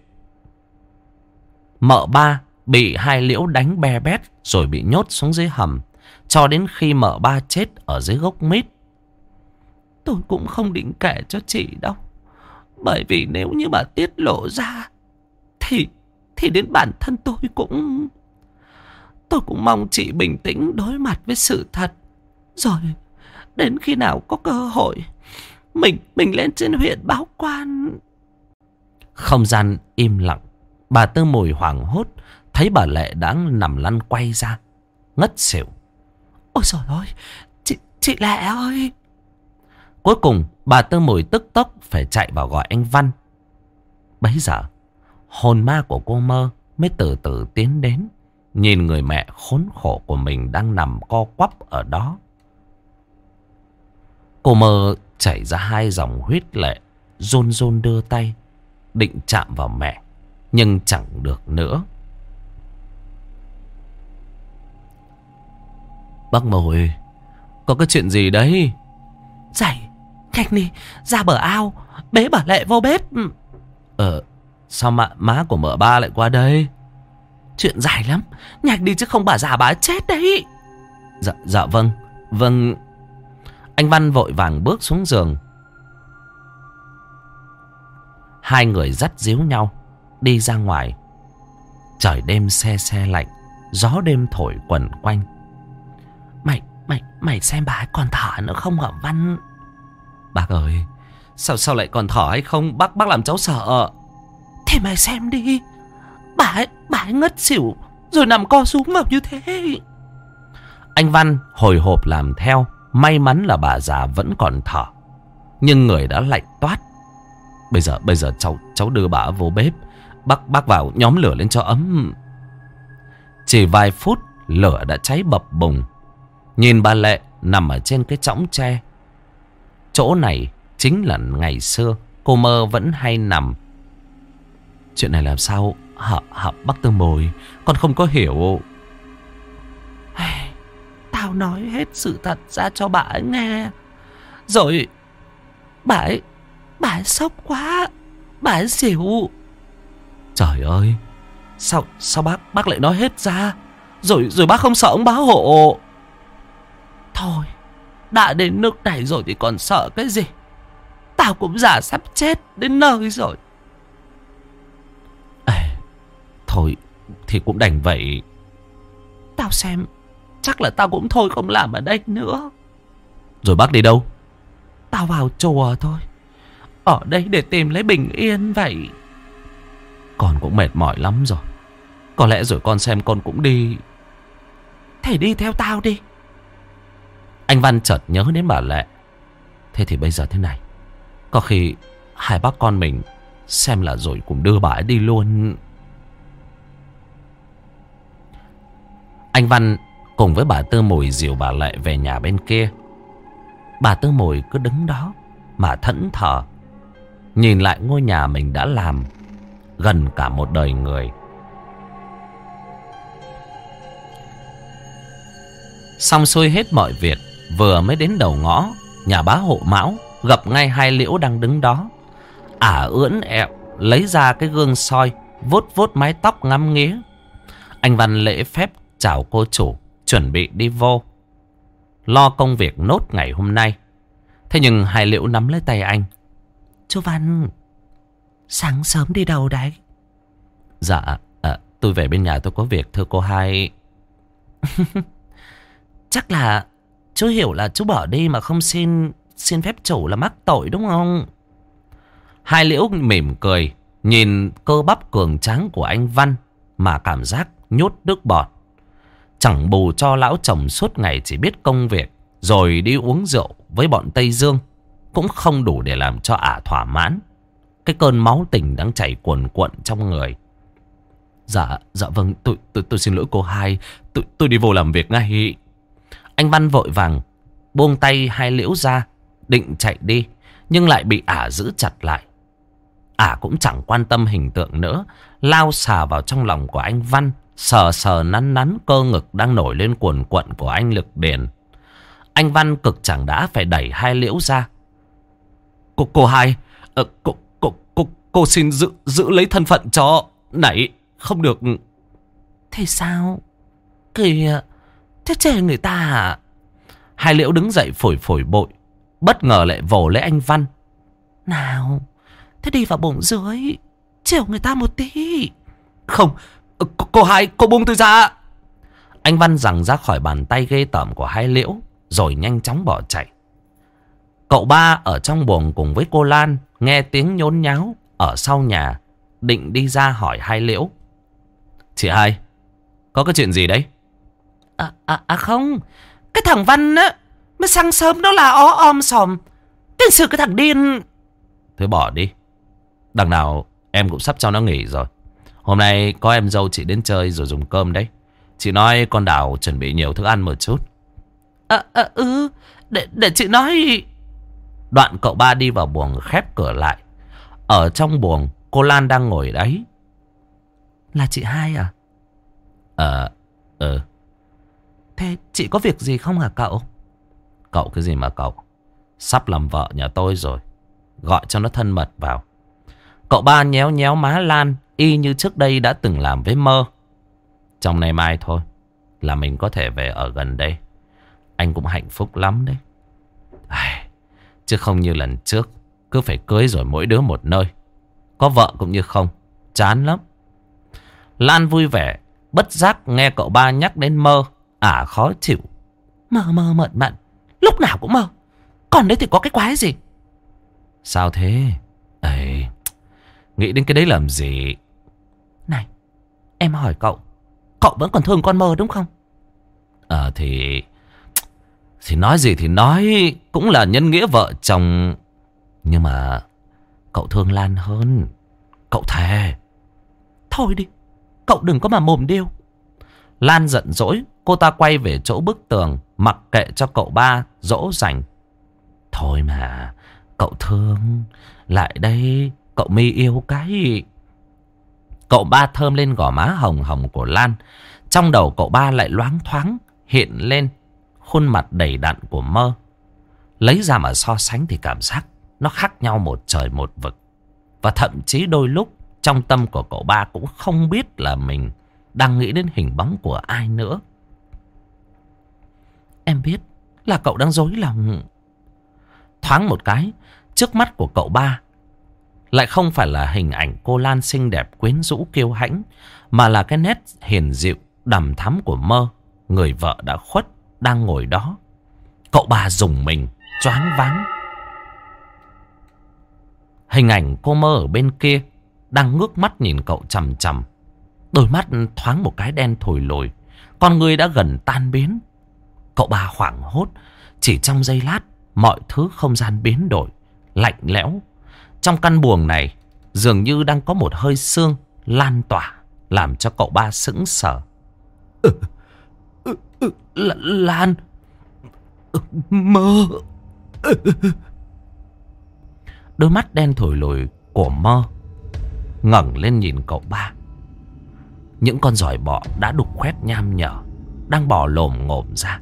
mợ ba bị hai Liễu đánh be bét rồi bị nhốt xuống dưới hầm, cho đến khi mợ ba chết ở dưới gốc mít. Tôi cũng không định kể cho chị đâu, bởi vì nếu như bà tiết lộ ra Thì Thì đến bản thân tôi cũng Tôi cũng mong chị bình tĩnh đối mặt với sự thật. Rồi đến khi nào có cơ hội Mình, mình lên trên huyện báo quan. Không gian im lặng. Bà Tư Mùi hoảng hốt, thấy bà Lệ đang nằm lăn quay ra, ngất xỉu. Ôi trời ơi, chị, chị Lệ ơi. Cuối cùng bà Tư Mùi tức tốc phải chạy vào gọi anh Văn. Bấy giờ hồn ma của cô Mơ mới từ từ tiến đến, nhìn người mẹ khốn khổ của mình đang nằm co quắp ở đó. Cô Mơ chảy ra hai dòng huyết lệ, run run đưa tay định chạm vào mẹ, nhưng chẳng được nữa. Bác Mùi, có cái chuyện gì đấy? Dậy, nhanh đi, ra bờ ao, bế bà Lệ vô bếp. Ờ, sao mà má của mợ ba lại qua đây? Chuyện dài lắm, nhanh đi chứ không bà già bà ấy chết đấy. Dạ, dạ vâng, vâng. Anh Văn vội vàng bước xuống giường. Hai người dắt díu nhau đi ra ngoài. Trời đêm se se lạnh, gió đêm thổi quẩn quanh. Mày, mày, mày xem bà ấy còn thở nữa không hả Văn? Bác ơi, sao sao lại còn thở hay không? Bác, bác làm cháu sợ. Thì mày xem đi, bà ấy, bà ấy ngất xỉu rồi nằm co rúm vào như thế. Anh Văn hồi hộp làm theo. May mắn là bà già vẫn còn thở, nhưng người đã lạnh toát. Bây giờ bây giờ cháu cháu đưa bà vô bếp. Bác bác vào nhóm lửa lên cho ấm. Chỉ vài phút lửa đã cháy bập bùng. Nhìn bà Lệ nằm ở trên cái chõng tre. Chỗ này chính là ngày xưa cô Mơ vẫn hay nằm. Chuyện này làm sao hả, hả bác Tư Mùi? Con không có hiểu. Tao nói hết sự thật ra cho bà ấy nghe, rồi bà ấy, bà ấy sốc quá, bà ấy xỉu. Trời ơi, sao sao bác bác lại nói hết ra? Rồi rồi bác không sợ ông báo hộ? Thôi, đã đến nước này rồi thì còn sợ cái gì? Tao cũng già sắp chết đến nơi rồi. À, thôi thì cũng đành vậy. Tao xem chắc là tao cũng thôi không làm ở đây nữa. Rồi bác đi đâu? Tao vào chùa thôi, ở đây để tìm lấy bình yên vậy. Con cũng mệt mỏi lắm rồi, có lẽ rồi con xem con cũng đi. Thế đi theo tao đi. Anh Văn chợt nhớ đến bà Lệ. Thế thì bây giờ thế này, có khi hai bác con mình xem là rồi cùng đưa bà ấy đi luôn. Anh Văn cùng với bà Tư Mùi dìu bà Lệ về nhà bên kia. Bà Tư Mùi cứ đứng đó mà thẫn thờ, nhìn lại ngôi nhà mình đã làm gần cả một đời người. Xong xuôi hết mọi việc, vừa mới đến đầu ngõ nhà bá hộ Mão, gặp ngay hai Liễu đang đứng đó. Ả ưỡn ẹo lấy ra cái gương soi, vuốt vuốt mái tóc ngắm nghía. Anh Văn lễ phép chào cô chủ, chuẩn bị đi vô lo công việc nốt ngày hôm nay. Thế nhưng hai Liễu nắm lấy tay anh. Chú Văn, sáng sớm đi đâu đấy? Dạ, à, tôi về bên nhà tôi có việc thưa cô hai. Chắc là chú hiểu là chú bỏ đi mà không xin xin phép chủ là mắc tội đúng không? Hai Liễu mỉm cười, nhìn cơ bắp cường tráng của anh Văn mà cảm giác nhốt nước bọt. Chẳng bù cho lão chồng suốt ngày chỉ biết công việc rồi đi uống rượu với bọn Tây Dương cũng không đủ để làm cho ả thỏa mãn cái cơn máu tình đang chảy cuồn cuộn trong người. Dạ, dạ vâng, tôi tôi tôi xin lỗi cô hai, tôi tôi đi vô làm việc ngay. Anh Văn vội vàng buông tay hai Liễu ra, định chạy đi nhưng lại bị ả giữ chặt lại. Ả cũng chẳng quan tâm hình tượng nữa, lao xà vào trong lòng của anh Văn, sờ sờ nắn nắn cơ ngực đang nổi lên cuồn cuộn của anh Lực Điền. Anh Văn cực chẳng đã phải đẩy hai Liễu ra. Cô cô hai, ờ, cô cô cô cô xin giữ giữ lấy thân phận cho. Này, không được. Thế sao? Kìa, thế chê người ta à? Hai Liễu đứng dậy phổi phổi bội, bất ngờ lại vồ lấy anh Văn. Nào, thế đi vào bụng dưới, chiều người ta một tí. Không, cô, cô hai, cô buông tôi ra. Anh Văn giằng ra khỏi bàn tay ghê tởm của hai Liễu, rồi nhanh chóng bỏ chạy. Cậu ba ở trong buồng cùng với cô Lan nghe tiếng nhốn nháo ở sau nhà, định đi ra hỏi hai Liễu. Chị hai, có cái chuyện gì đấy? À, à, à không, cái thằng Văn á, mới sáng sớm nó là ó om sòm. Tên sự cái thằng điên. Thôi bỏ đi. Đằng nào em cũng sắp cho nó nghỉ rồi. Hôm nay có em dâu chị đến chơi rồi dùng cơm đấy. Chị nói con Đào chuẩn bị nhiều thức ăn một chút. À, à, ừ, để, để chị nói. Đoạn cậu ba đi vào buồng khép cửa lại. Ở trong buồng cô Lan đang ngồi đấy. Là chị hai à? Ờ, ừ. Thế chị có việc gì không hả cậu? Cậu cái gì mà cậu? Sắp làm vợ nhà tôi rồi. Gọi cho nó thân mật vào. Cậu ba nhéo nhéo má Lan, y như trước đây đã từng làm với Mơ. Trong nay mai thôi là mình có thể về ở gần đây. Anh cũng hạnh phúc lắm đấy. Ai, chứ không như lần trước, cứ phải cưới rồi mỗi đứa một nơi. Có vợ cũng như không. Chán lắm. Lan vui vẻ, bất giác nghe cậu ba nhắc đến Mơ. Ả khó chịu. Mơ mơ mận mận, lúc nào cũng mơ. Còn đấy thì có cái quái gì? Sao thế? Ê, nghĩ đến cái đấy làm gì? Này, em hỏi cậu, cậu vẫn còn thương con Mơ đúng không? Ờ thì Thì nói gì thì nói, cũng là nhân nghĩa vợ chồng. Nhưng mà cậu thương Lan hơn. Cậu thề. Thôi đi, cậu đừng có mà mồm điêu. Lan giận dỗi, cô ta quay về chỗ bức tường, mặc kệ cho cậu ba dỗ dành. Thôi mà, cậu thương. Lại đây, cậu mi yêu cái. Cậu ba thơm lên gò má hồng hồng của Lan. Trong đầu cậu ba lại loáng thoáng hiện lên khuôn mặt đầy đặn của Mơ. Lấy ra mà so sánh thì cảm giác nó khác nhau một trời một vực. Và thậm chí đôi lúc trong tâm của cậu ba cũng không biết là mình đang nghĩ đến hình bóng của ai nữa. Em biết là cậu đang dối lòng. Thoáng một cái, trước mắt của cậu ba lại không phải là hình ảnh cô Lan xinh đẹp quyến rũ kiêu hãnh, mà là cái nét hiền dịu đằm thắm của Mơ, người vợ đã khuất, đang ngồi đó. Cậu ba rùng mình, choáng váng. Hình ảnh cô Mơ ở bên kia đang ngước mắt nhìn cậu chằm chằm. Đôi mắt thoáng một cái đen thùi lùi, con người đã gần tan biến. Cậu ba hoảng hốt. Chỉ trong giây lát, mọi thứ không gian biến đổi, lạnh lẽo. Trong căn buồng này dường như đang có một hơi sương lan tỏa, làm cho cậu ba sững sờ. ừ, ừ, ừ, Lan, ừ, Mơ. ừ. Đôi mắt đen thủi lùi của Mơ ngẩng lên nhìn cậu ba. Những con giòi bọ đã đục khoét nham nhở đang bò lồm ngồm ra.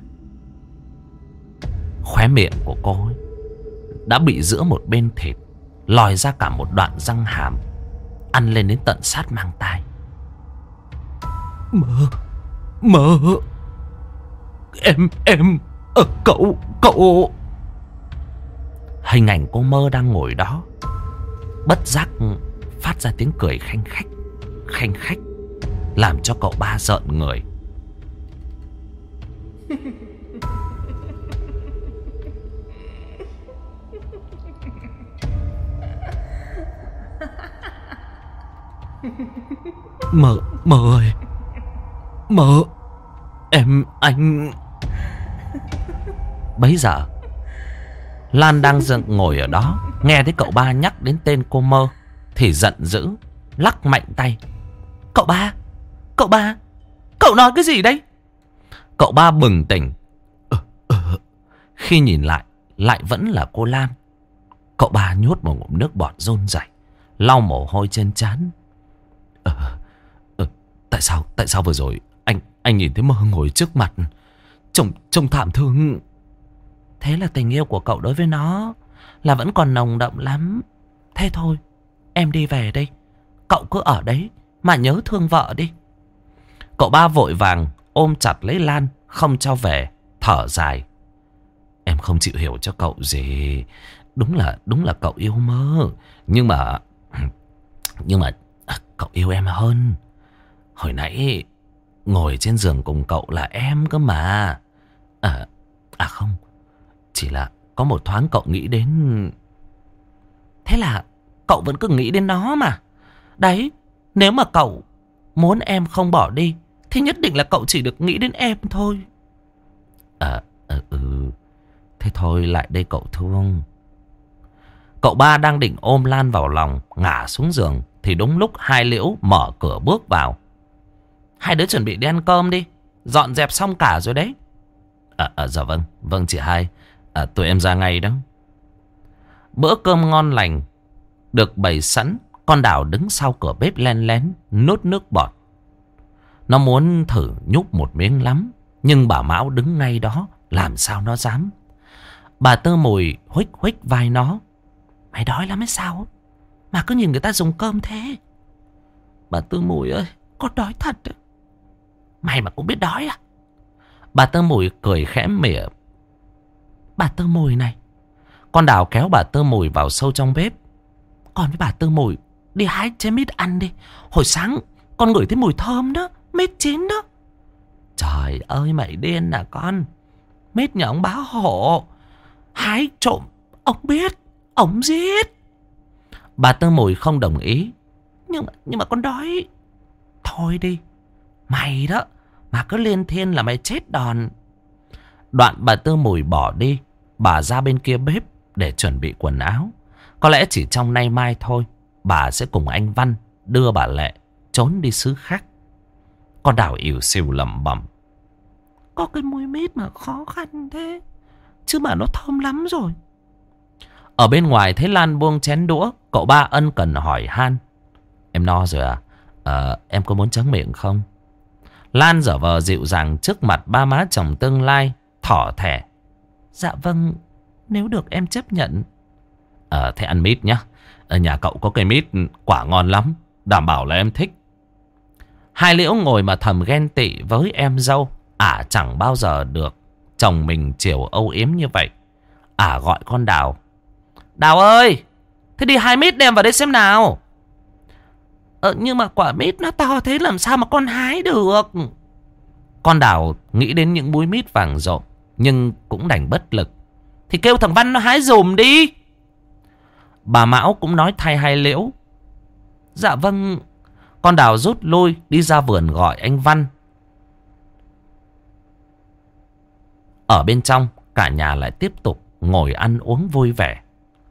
Khóe miệng của cô ấy đã bị giữa một bên thịt lòi ra cả một đoạn răng hàm, ăn lên đến tận sát mang tai. Mơ, Mơ, em, em, ờ, cậu, cậu. Hình ảnh cô Mơ đang ngồi đó, bất giác phát ra tiếng cười khanh khách, khanh khách, làm cho cậu ba rợn người. Mơ, Mơ ơi, Mơ, em, anh. Bấy giờ Lan đang dựng ngồi ở đó, nghe thấy cậu ba nhắc đến tên cô Mơ thì giận dữ, lắc mạnh tay. Cậu ba, cậu ba, cậu nói cái gì đấy? Cậu ba bừng tỉnh. ừ, ừ. Khi nhìn lại, lại vẫn là cô Lan. Cậu ba nhốt một ngụm nước bọt rôn rẩy, lau mồ hôi trên trán. ừ, ừ. Tại sao, tại sao vừa rồi anh anh nhìn thấy Mơ ngồi trước mặt, trông trông thảm thương. Thế là tình yêu của cậu đối với nó là vẫn còn nồng đậm lắm. Thế thôi, em đi về đây. Cậu cứ ở đấy mà nhớ thương vợ đi. Cậu ba vội vàng ôm chặt lấy Lan, không cho về, thở dài. Em không chịu hiểu cho cậu gì. Đúng là đúng là cậu yêu Mơ, nhưng mà nhưng mà cậu yêu em hơn. Hồi nãy ngồi trên giường cùng cậu là em cơ mà. À, à không, chỉ là có một thoáng cậu nghĩ đến... Thế là cậu vẫn cứ nghĩ đến nó mà. Đấy, nếu mà cậu muốn em không bỏ đi thì nhất định là cậu chỉ được nghĩ đến em thôi. À, ừ, ừ. Thế thôi lại đây cậu thương. Cậu ba đang định ôm Lan vào lòng, ngả xuống giường, thì đúng lúc Hai Liễu mở cửa bước vào. Hai đứa chuẩn bị đi ăn cơm đi, dọn dẹp xong cả rồi đấy. À, à, dạ vâng, vâng chị Hai, à, tụi em ra ngay đó. Bữa cơm ngon lành được bày sẵn. Con Đào đứng sau cửa bếp len lén nuốt nước bọt. Nó muốn thử nhúc một miếng lắm, nhưng bà Mão đứng ngay đó, làm sao nó dám. Bà Tư Mùi huých huých vai nó. Mày đói lắm hay sao mà cứ nhìn người ta dùng cơm thế? Bà Tư Mùi ơi, con đói thật. Mày mà cũng biết đói à? Bà Tư Mùi cười khẽ mỉa. Bà Tư Mùi này. Con Đào kéo bà Tư Mùi vào sâu trong bếp. Con với bà Tư Mùi đi hái trái mít ăn đi. Hồi sáng con ngửi thấy mùi thơm đó, mít chín đó. Trời ơi mày điên à con. Mít nhà ông Bá Hộ. Hái trộm, ông biết, ông giết. Bà Tư Mùi không đồng ý. Nhưng mà, nhưng mà con đói. Thôi đi. Mày đó mà cứ liên thiên là mày chết đòn. Đoạn bà Tư Mùi bỏ đi. Bà ra bên kia bếp để chuẩn bị quần áo. Có lẽ chỉ trong nay mai thôi, bà sẽ cùng anh Văn đưa bà Lệ trốn đi xứ khác. Con Đào ỉu xìu lẩm bẩm. Có cái mùi mít mà khó khăn thế, chứ mà nó thơm lắm rồi. Ở bên ngoài thấy Lan buông chén đũa, cậu ba ân cần hỏi han. Em no rồi à? À, em có muốn tráng miệng không? Lan giả vờ dịu dàng trước mặt ba má chồng tương lai, thỏ thẻ. Dạ vâng, nếu được em chấp nhận. Ờ, thế ăn mít nhá. Ở nhà cậu có cây mít quả ngon lắm, đảm bảo là em thích. Hai Liễu ngồi mà thầm ghen tị với em dâu. Ả à, chẳng bao giờ được chồng mình chiều âu yếm như vậy. Ả à, gọi con Đào. Đào ơi, thế đi hái mít đem vào đây xem nào. Ờ, nhưng mà quả mít nó to thế làm sao mà con hái được? Con Đào nghĩ đến những búi mít vàng rộm, nhưng cũng đành bất lực. Thì kêu thằng Văn nó hái dùm đi. Bà Mão cũng nói thay Hai Liễu. Dạ vâng. Con Đào rút lui đi ra vườn gọi anh Văn. Ở bên trong cả nhà lại tiếp tục ngồi ăn uống vui vẻ.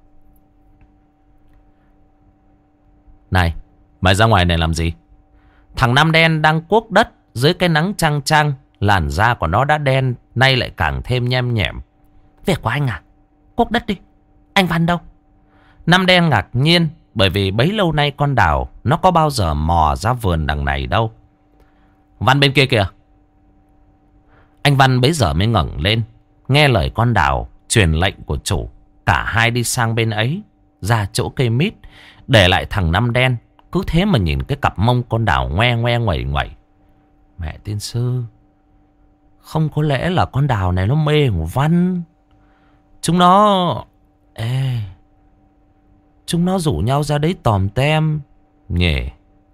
Này, mày ra ngoài này làm gì? Thằng Năm Đen đang cuốc đất dưới cái nắng chang chang. Làn da của nó đã đen, nay lại càng thêm nhem nhẻm. Việc của anh à? Cuốc đất đi. Anh Văn đâu? Năm Đen ngạc nhiên, bởi vì bấy lâu nay con Đào nó có bao giờ mò ra vườn đằng này đâu. Văn bên kia kìa. Anh Văn bấy giờ mới ngẩng lên, nghe lời con Đào truyền lệnh của chủ. Cả hai đi sang bên ấy, ra chỗ cây mít, để lại thằng Năm Đen cứ thế mà nhìn cái cặp mông con Đào ngoe ngoe ngoẩy ngoẩy. Mẹ tiên sư, không có lẽ là con Đào này nó mê của Văn. Chúng nó... Ê... Chúng nó rủ nhau ra đấy tòm tem nhỉ.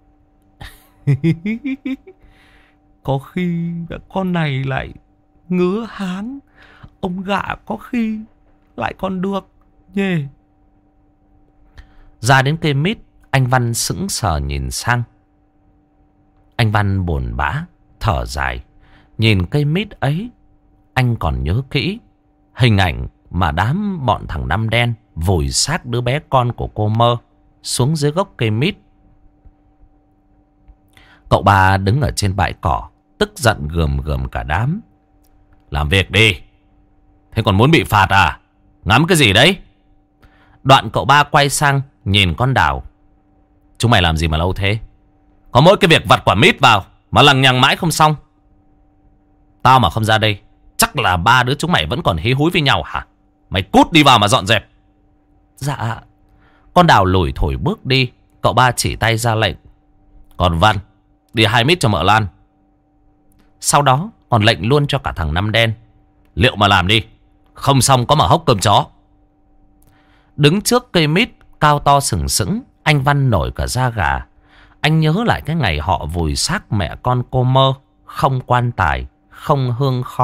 Có khi con này lại ngứa háng, ông gạ có khi lại còn được nhỉ. Ra đến cây mít, anh Văn sững sờ nhìn sang. Anh Văn buồn bã, thở dài. Nhìn cây mít ấy, anh còn nhớ kỹ hình ảnh mà đám bọn thằng Năm Đen vùi xác đứa bé con của cô Mơ xuống dưới gốc cây mít. Cậu ba đứng ở trên bãi cỏ, tức giận gườm gườm cả đám. Làm việc đi. Thế còn muốn bị phạt à? Ngắm cái gì đấy? Đoạn cậu ba quay sang nhìn con Đào. Chúng mày làm gì mà lâu thế? Có mỗi cái việc vặt quả mít vào mà lằng nhằng mãi không xong. Tao mà không ra đây, chắc là ba đứa chúng mày vẫn còn hí húi với nhau hả? Mày cút đi vào mà dọn dẹp. Dạ. Con Đào lủi thổi bước đi. Cậu ba chỉ tay ra lệnh. Còn Văn, đi hái mít cho mợ Lan. Sau đó còn lệnh luôn cho cả thằng Năm Đen. Liệu mà làm đi, không xong có mà hốc cơm chó. Đứng trước cây mít cao to sừng sững, anh Văn nổi cả da gà. Anh nhớ lại cái ngày họ vùi xác mẹ con cô Mơ. Không quan tài, không hương khói,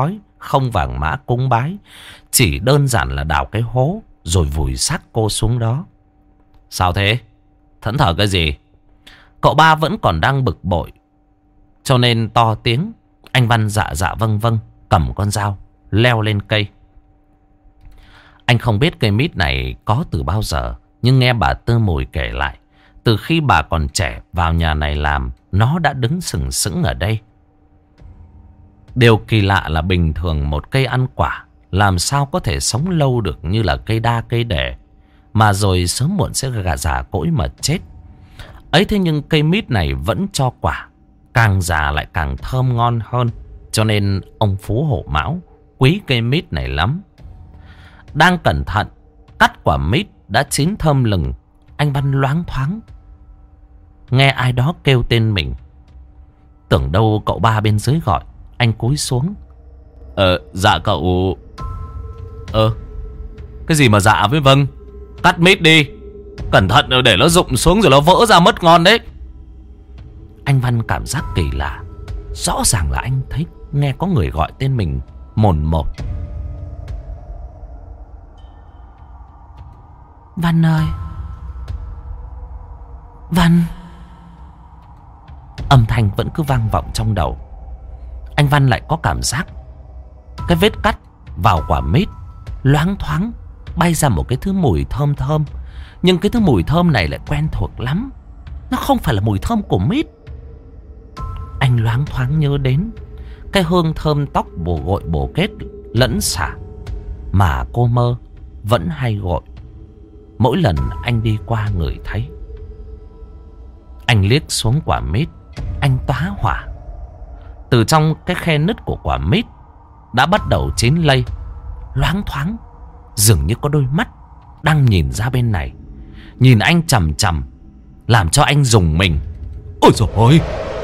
không vàng mã cúng bái, chỉ đơn giản là đào cái hố rồi vùi xác cô xuống đó. Sao thế? Thẫn thờ cái gì? Cậu ba vẫn còn đang bực bội, cho nên to tiếng. Anh Văn dạ dạ vâng vâng, cầm con dao leo lên cây. Anh không biết cây mít này có từ bao giờ, nhưng nghe bà Tư Mùi kể lại, từ khi bà còn trẻ vào nhà này làm, nó đã đứng sừng sững ở đây. Điều kỳ lạ là bình thường một cây ăn quả làm sao có thể sống lâu được như là cây đa cây đề, mà rồi sớm muộn sẽ gà già cỗi mà chết. Ấy thế nhưng cây mít này vẫn cho quả, càng già lại càng thơm ngon hơn, cho nên ông Phú Hộ Mão quý cây mít này lắm. Đang cẩn thận cắt quả mít đã chín thơm lừng, anh Văn loáng thoáng nghe ai đó kêu tên mình. Tưởng đâu cậu ba bên dưới gọi, anh cúi xuống. Ờ, dạ cậu... Ờ, cái gì mà dạ với vâng? Cắt mít đi, cẩn thận để nó rụng xuống rồi nó vỡ ra mất ngon đấy. Anh Văn cảm giác kỳ lạ. Rõ ràng là anh thấy nghe có người gọi tên mình mồn một. Văn ơi, Văn. Âm thanh vẫn cứ vang vọng trong đầu. Anh Văn lại có cảm giác cái vết cắt vào quả mít loáng thoáng bay ra một cái thứ mùi thơm thơm. Nhưng cái thứ mùi thơm này lại quen thuộc lắm. Nó không phải là mùi thơm của mít. Anh loáng thoáng nhớ đến cái hương thơm tóc bồ gội bồ kết lẫn xả mà cô Mơ vẫn hay gội mỗi lần anh đi qua người thấy. Anh liếc xuống quả mít, anh tóa hỏa. Từ trong cái khe nứt của quả mít đã bắt đầu chín lây. Loáng thoáng dường như có đôi mắt đang nhìn ra bên này, nhìn anh chằm chằm, làm cho anh rùng mình. Ôi dồi ôi!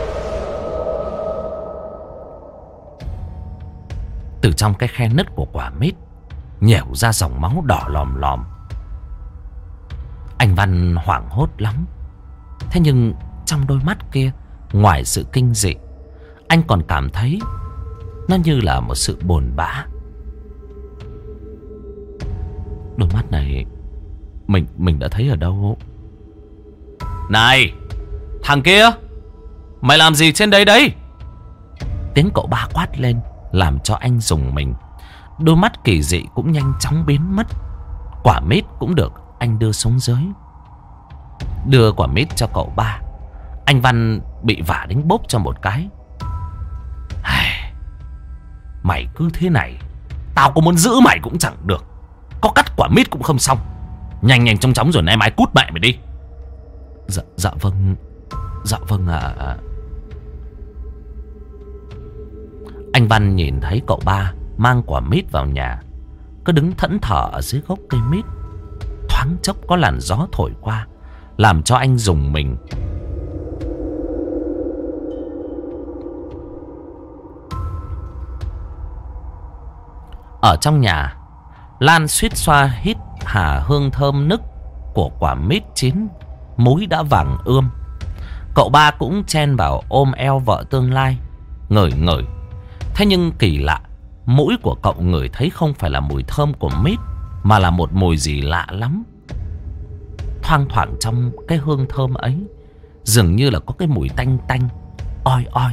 Từ trong cái khe nứt của quả mít nhẻo ra dòng máu đỏ lòm lòm. Anh Văn hoảng hốt lắm. Thế nhưng trong đôi mắt kia, ngoài sự kinh dị, anh còn cảm thấy nó như là một sự buồn bã. Đôi mắt này Mình mình đã thấy ở đâu? Này, thằng kia, mày làm gì trên đấy đấy? Tiếng cậu ba quát lên làm cho anh rùng mình. Đôi mắt kỳ dị cũng nhanh chóng biến mất. Quả mít cũng được anh đưa xuống dưới. Đưa quả mít cho cậu ba, anh Văn bị vả đánh bốp cho một cái. Mày cứ thế này, tao có muốn giữ mày cũng chẳng được. Có cắt quả mít cũng không xong. Nhanh nhanh chóng chóng rồi nay mai cút mẹ mày đi. Dạ, dạ vâng. Dạ vâng ạ. À. Anh Văn nhìn thấy cậu ba mang quả mít vào nhà, cứ đứng thẫn thờ ở dưới gốc cây mít. Thoáng chốc có làn gió thổi qua, làm cho anh rùng mình. Ở trong nhà, Lan suýt xoa hít hà hương thơm nức của quả mít chín, múi đã vàng ươm. Cậu ba cũng chen vào ôm eo vợ tương lai, ngửi ngửi. Thế nhưng kỳ lạ, mũi của cậu ngửi thấy không phải là mùi thơm của mít, mà là một mùi gì lạ lắm. Thoang thoảng trong cái hương thơm ấy dường như là có cái mùi tanh tanh, oi oi.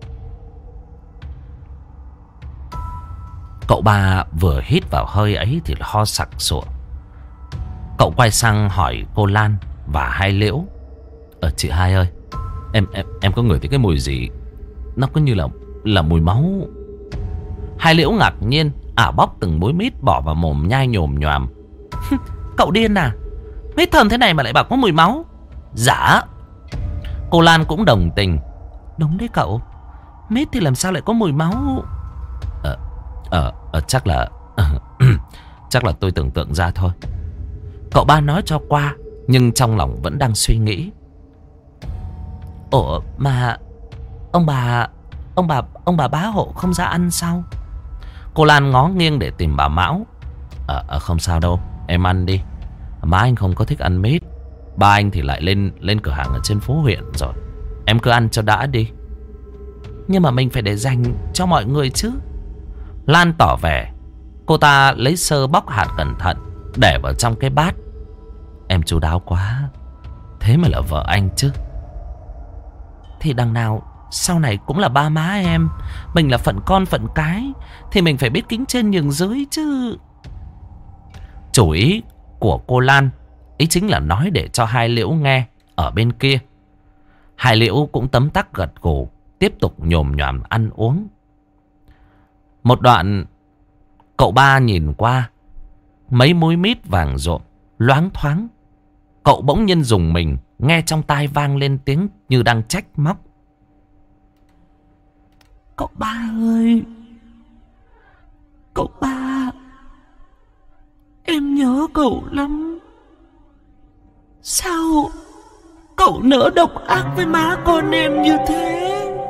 Cậu ba vừa hít vào hơi ấy thì ho sặc sụa. Cậu quay sang hỏi cô Lan và Hai Liễu. Ờ chị Hai ơi, Em em em có ngửi thấy cái mùi gì, nó cứ như là là mùi máu. Hai Liễu ngạc nhiên ả bóc từng múi mít bỏ vào mồm nhai nhồm nhoàm. Cậu điên à? Mít thơm thế này mà lại bảo có mùi máu? Dạ. Cô Lan cũng đồng tình. Đúng đấy cậu, mít thì làm sao lại có mùi máu? Ờ, ờ, ờ chắc là chắc là tôi tưởng tượng ra thôi. Cậu ba nói cho qua, nhưng trong lòng vẫn đang suy nghĩ. Ủa mà ông bà Ông bà Ông bà bá hộ không ra ăn sao? Cô Lan ngó nghiêng để tìm bà Mão. Ờ à, không sao đâu, em ăn đi. Má anh không có thích ăn mít, ba anh thì lại lên lên cửa hàng ở trên phố huyện rồi. Em cứ ăn cho đã đi. Nhưng mà mình phải để dành cho mọi người chứ. Lan tỏ vẻ cô ta lấy sơ bóc hạt cẩn thận, để vào trong cái bát. Em chu đáo quá, thế mà là vợ anh chứ. Thì đằng nào sau này cũng là ba má em. Mình là phận con phận cái, thì mình phải biết kính trên nhường dưới chứ. Chủ ý của cô Lan ý chính là nói để cho hai Liễu nghe ở bên kia. Hai Liễu cũng tấm tắc gật gù, tiếp tục nhồm nhòm ăn uống. Một đoạn cậu ba nhìn qua, mấy múi mít vàng rộm loáng thoáng. Cậu bỗng nhiên rùng mình, nghe trong tai vang lên tiếng như đang trách móc. Cậu ba ơi, cậu ba, em nhớ cậu lắm. Sao cậu nỡ độc ác với má con em như thế?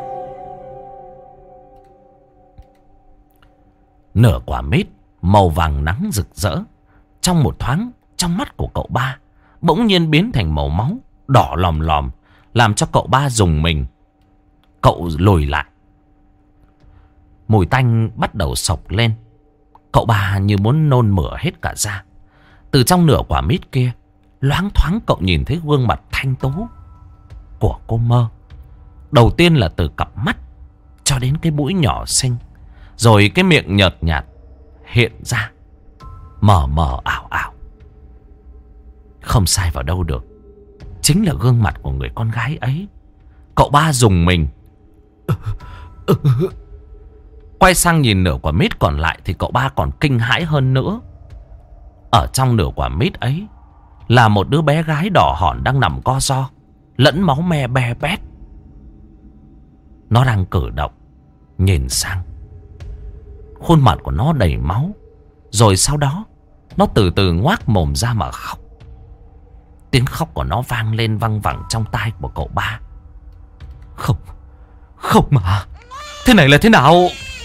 Nửa quả mít màu vàng nắng rực rỡ, trong một thoáng trong mắt của cậu ba bỗng nhiên biến thành màu máu đỏ lòm lòm, làm cho cậu ba rùng mình. Cậu lùi lại, mùi tanh bắt đầu sộc lên. Cậu ba như muốn nôn mửa hết cả ra. Từ trong nửa quả mít kia, loáng thoáng cậu nhìn thấy gương mặt thanh tú của cô Mơ. Đầu tiên là từ cặp mắt cho đến cái mũi nhỏ xinh, rồi cái miệng nhợt nhạt hiện ra, mờ mờ ảo ảo. Không sai vào đâu được, chính là gương mặt của người con gái ấy. Cậu ba rùng mình. Quay sang nhìn nửa quả mít còn lại thì cậu ba còn kinh hãi hơn nữa. Ở trong nửa quả mít ấy là một đứa bé gái đỏ hòn đang nằm co ro, lẫn máu me be bét. Nó đang cử động, nhìn sang. Khuôn mặt của nó đầy máu, rồi sau đó nó từ từ ngoác mồm ra mà khóc. Tiếng khóc của nó vang lên văng vẳng trong tai của cậu ba. Không, không mà, thế này là thế nào?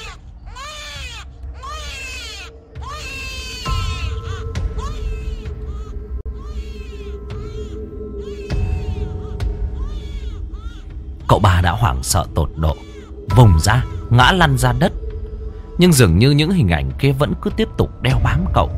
Cậu ba đã hoảng sợ tột độ, vùng ra, ngã lăn ra đất. Nhưng dường như những hình ảnh kia vẫn cứ tiếp tục đeo bám cậu.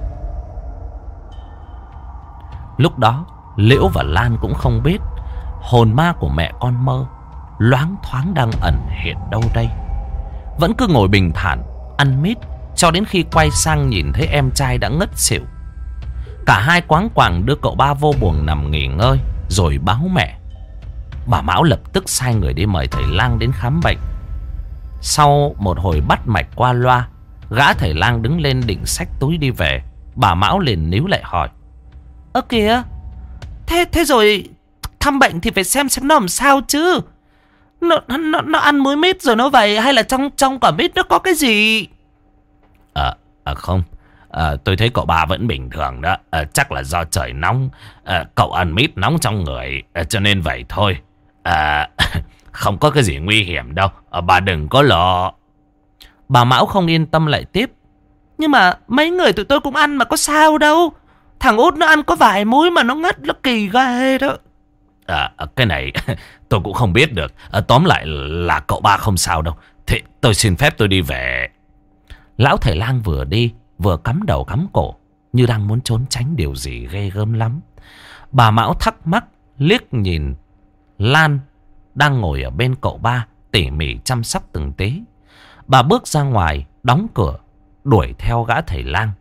Lúc đó Liễu và Lan cũng không biết hồn ma của mẹ con Mơ loáng thoáng đang ẩn hiện đâu đây. Vẫn cứ ngồi bình thản ăn mít cho đến khi quay sang nhìn thấy em trai đã ngất xỉu. Cả hai quáng quàng đưa cậu ba vô buồng nằm nghỉ ngơi, rồi báo mẹ. Bà Mão lập tức sai người đi mời thầy lang đến khám bệnh. Sau một hồi bắt mạch qua loa, gã thầy lang đứng lên định xách túi đi về. Bà Mão liền níu lại hỏi: Ơ kìa, thế thế rồi thăm bệnh thì phải xem xem nó làm sao chứ. Nó nó nó ăn muối mít rồi nó vậy, hay là trong trong quả mít nó có cái gì? À, à không, à, tôi thấy cậu ba vẫn bình thường đó. À, chắc là do trời nóng, à, cậu ăn mít nóng trong người, à, cho nên vậy thôi. À, không có cái gì nguy hiểm đâu, à, bà đừng có lo. Bà Mão không yên tâm lại tiếp: Nhưng mà mấy người tụi tôi cũng ăn mà có sao đâu. Thằng Út nó ăn có vài múi mà nó ngất, nó kỳ ghê đó. À, cái này tôi cũng không biết được. À, tóm lại là cậu ba không sao đâu. Thế tôi xin phép tôi đi về. Lão thầy lang vừa đi vừa cắm đầu cắm cổ, như đang muốn trốn tránh điều gì ghê gớm lắm. Bà Mão thắc mắc liếc nhìn Lan đang ngồi ở bên cậu ba, tỉ mỉ chăm sóc từng tí. Bà bước ra ngoài, đóng cửa, đuổi theo gã thầy lang.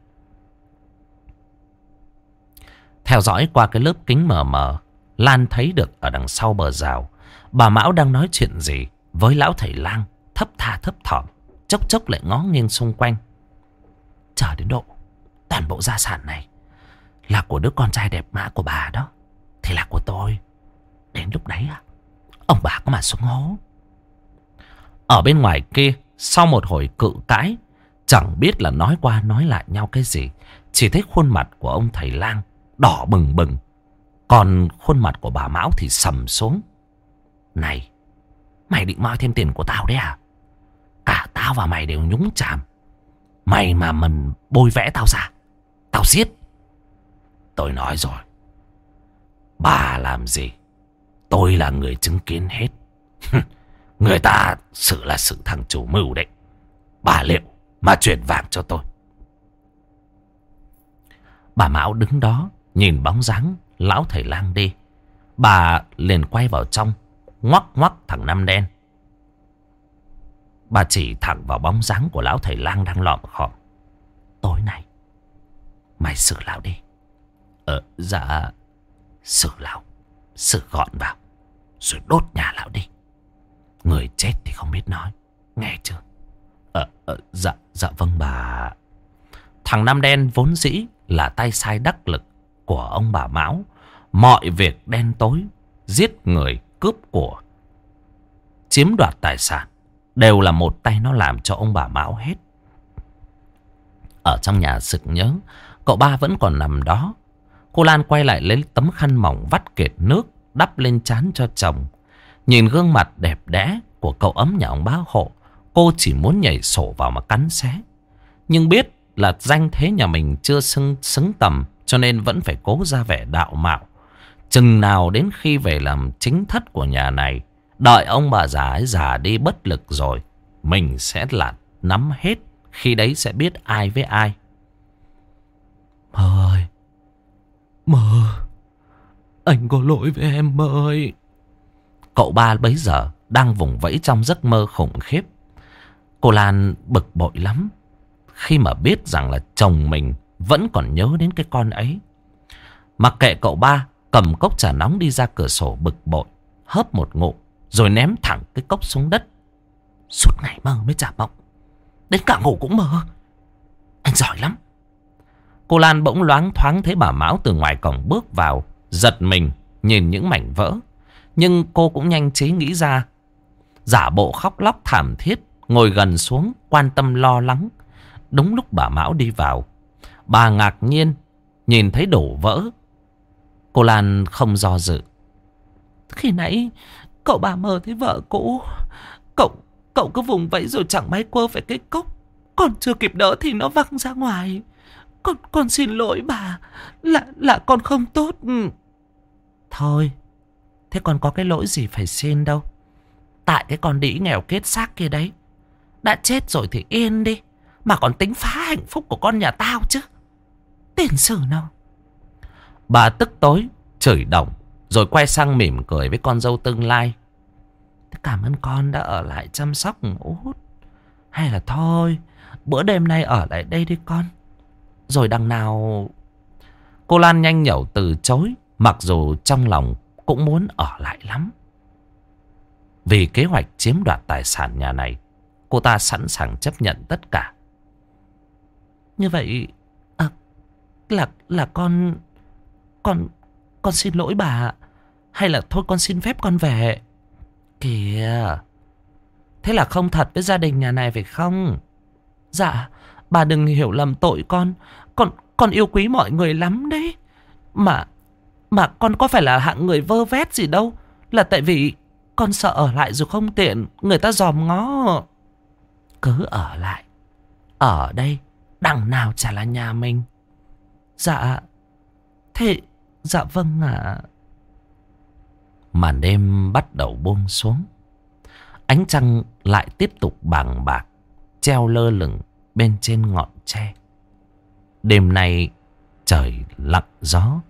Theo dõi qua cái lớp kính mờ mờ, Lan thấy được ở đằng sau bờ rào, bà Mão đang nói chuyện gì với lão thầy lang, thấp tha thấp thỏm, chốc chốc lại ngó nghiêng xung quanh. Chờ đến độ toàn bộ gia sản này là của đứa con trai đẹp mã của bà đó, thì là của tôi. Đến lúc đấy à, ông bà có mà xuống hố. Ở bên ngoài kia, sau một hồi cự cãi, chẳng biết là nói qua nói lại nhau cái gì, chỉ thấy khuôn mặt của ông thầy lang đỏ bừng bừng, còn khuôn mặt của bà Mão thì sầm xuống. Này, mày định moi thêm tiền của tao đấy à? Cả tao và mày đều nhúng chàm. Mày mà mình bôi vẽ tao ra, tao giết. Tôi nói rồi, bà làm gì tôi là người chứng kiến hết. Người ta xử là sự thằng chủ mưu đấy. Bà liệu mà chuyển vàng cho tôi. Bà Mão đứng đó nhìn bóng dáng lão thầy lang đi. Bà liền quay vào trong, ngoắc ngoắc thằng Năm Đen. Bà chỉ thẳng vào bóng dáng của lão thầy lang đang lọm khọm. Tối nay mày xử lão đi. Ờ dạ. Xử lão, xử gọn vào, rồi đốt nhà lão đi. Người chết thì không biết nói, nghe chưa? Ờ, ờ dạ, dạ vâng bà. Thằng Năm Đen vốn dĩ là tay sai đắc lực của ông bà Mão. Mọi việc đen tối, giết người, cướp của, chiếm đoạt tài sản đều là một tay nó làm cho ông bà Mão hết. Ở trong nhà sực nhớ, cậu ba vẫn còn nằm đó. Cô Lan quay lại lấy tấm khăn mỏng vắt kiệt nước đắp lên trán cho chồng. Nhìn gương mặt đẹp đẽ của cậu ấm nhà ông bá hộ, cô chỉ muốn nhảy sổ vào mà cắn xé. Nhưng biết là danh thế nhà mình chưa xứng, xứng tầm, cho nên vẫn phải cố ra vẻ đạo mạo. Chừng nào đến khi về làm chính thất của nhà này, đợi ông bà già ấy già đi bất lực rồi, mình sẽ là nắm hết. Khi đấy sẽ biết ai với ai. Mơ ơi, Mơ, anh có lỗi với em Mơ ơi. Cậu ba bấy giờ đang vùng vẫy trong giấc mơ khủng khiếp. Cô Lan bực bội lắm khi mà biết rằng là chồng mình vẫn còn nhớ đến cái con ấy. Mặc kệ cậu ba, cầm cốc trà nóng đi ra cửa sổ bực bội, hớp một ngụm rồi ném thẳng cái cốc xuống đất. Suốt ngày mơ mới chả mộng, đến cả ngủ cũng mơ. Anh giỏi lắm. Cô Lan bỗng loáng thoáng thấy bà Mão từ ngoài cổng bước vào, giật mình nhìn những mảnh vỡ. Nhưng cô cũng nhanh trí nghĩ ra, giả bộ khóc lóc thảm thiết, ngồi gần xuống quan tâm lo lắng. Đúng lúc bà Mão đi vào, bà ngạc nhiên nhìn thấy đổ vỡ. Cô Lan không do dự. Khi nãy cậu bà mơ thấy vợ cũ. Cậu Cậu cứ vùng vẫy rồi chẳng may quơ phải cái cốc, còn chưa kịp đỡ thì nó văng ra ngoài. Con con xin lỗi bà, Là là con không tốt. Thôi, thế con có cái lỗi gì phải xin đâu. Tại cái con đĩ nghèo kết xác kia đấy, đã chết rồi thì yên đi, mà còn tính phá hạnh phúc của con nhà tao chứ. Tiền sử nào. Bà tức tối chửi đồng, rồi quay sang mỉm cười với con dâu tương lai. Cảm ơn con đã ở lại chăm sóc Út. Hay là thôi, bữa đêm nay ở lại đây đi con, rồi đằng nào. Cô Lan nhanh nhẩu từ chối, mặc dù trong lòng cũng muốn ở lại lắm. Vì kế hoạch chiếm đoạt tài sản nhà này, cô ta sẵn sàng chấp nhận tất cả. Như vậy à, là là con con con xin lỗi bà. Hay là thôi con xin phép con về. Kìa, thế là không thật với gia đình nhà này phải không? Dạ, bà đừng hiểu lầm tội con. Con con yêu quý mọi người lắm đấy. Mà mà con có phải là hạng người vơ vét gì đâu. Là tại vì con sợ ở lại rồi không tiện, người ta dòm ngó. Cứ ở lại. Ở đây đằng nào chả là nhà mình. Dạ. Thế dạ vâng ạ. À. Màn đêm bắt đầu buông xuống. Ánh trăng lại tiếp tục bàng bạc treo lơ lửng bên trên ngọn tre. Đêm nay trời lặng gió.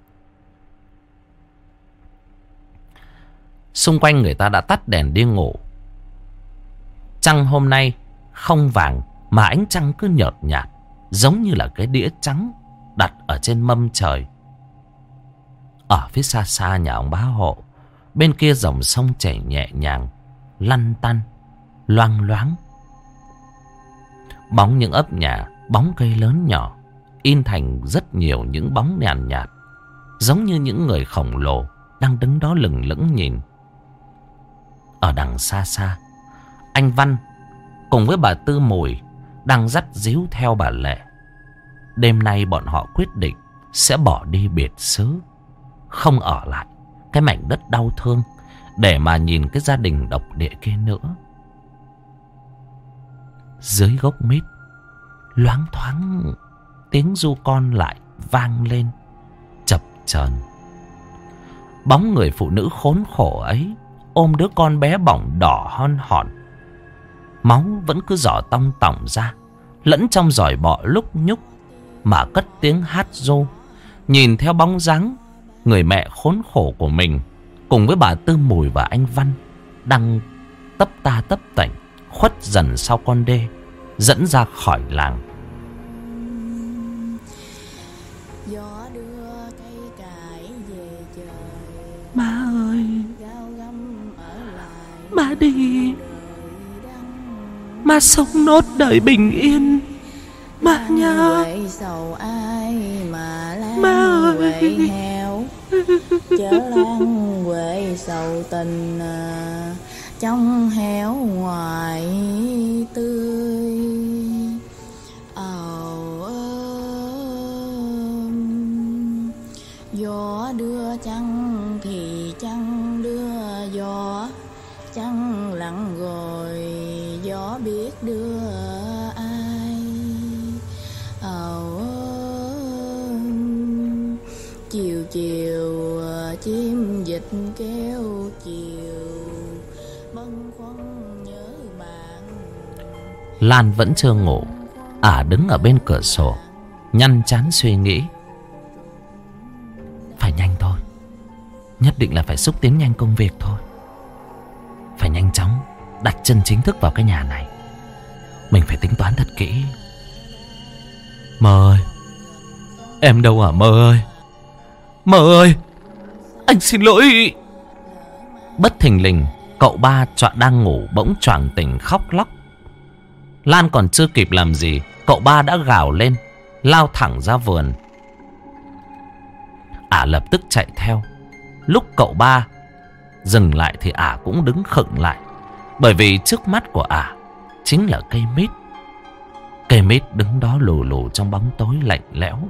Xung quanh người ta đã tắt đèn đi ngủ. Trăng hôm nay không vàng, mà ánh trăng cứ nhợt nhạt, giống như là cái đĩa trắng đặt ở trên mâm trời. Ở phía xa xa nhà ông bá hộ, bên kia dòng sông chảy nhẹ nhàng, lăn tăn, loang loáng. Bóng những ấp nhà, bóng cây lớn nhỏ, in thành rất nhiều những bóng nhàn nhạt, giống như những người khổng lồ đang đứng đó lừng lững nhìn. Ở đằng xa xa, anh Văn cùng với bà Tư Mùi đang dắt díu theo bà Lệ. Đêm nay bọn họ quyết định sẽ bỏ đi biệt xứ, không ở lại cái mảnh đất đau thương để mà nhìn cái gia đình độc địa kia nữa. Dưới gốc mít, loáng thoáng tiếng ru con lại vang lên chập chờn. Bóng người phụ nữ khốn khổ ấy ôm đứa con bé bỏng đỏ hon hòn, máu vẫn cứ giỏ tong tỏng ra, lẫn trong giỏi bọ lúc nhúc mà cất tiếng hát ru. Nhìn theo bóng dáng người mẹ khốn khổ của mình cùng với bà Tư Mùi và anh Văn đang tấp ta tấp tảnh khuất dần sau con đê dẫn ra khỏi làng. Má ơi, má đi, má sống nốt đời bình yên, má nha. Má ơi, chớ lan quệ sầu tình trong héo ngoài tươi. Ầu ôm gió đưa chăng thì chăng đưa gió, chăng lặng rồi gió biết đưa ai. Ầu ôm chiều chiều chim dịch kêu chiều, bâng khuâng nhớ bạn. Lan vẫn chưa ngủ. Ả à đứng ở bên cửa sổ nhăn trán suy nghĩ. Phải nhanh thôi, nhất định là phải xúc tiến nhanh công việc thôi. Phải nhanh chóng đặt chân chính thức vào cái nhà này. Mình phải tính toán thật kỹ. Mơ ơi, em đâu hả Mơ ơi? Mơ ơi, anh xin lỗi. Bất thình lình, cậu ba choạng đang ngủ bỗng choàng tỉnh khóc lóc. Lan còn chưa kịp làm gì, cậu ba đã gào lên, lao thẳng ra vườn. Ả lập tức chạy theo. Lúc cậu ba dừng lại thì Ả cũng đứng khựng lại, bởi vì trước mắt của Ả chính là cây mít. Cây mít đứng đó lù lù trong bóng tối lạnh lẽo.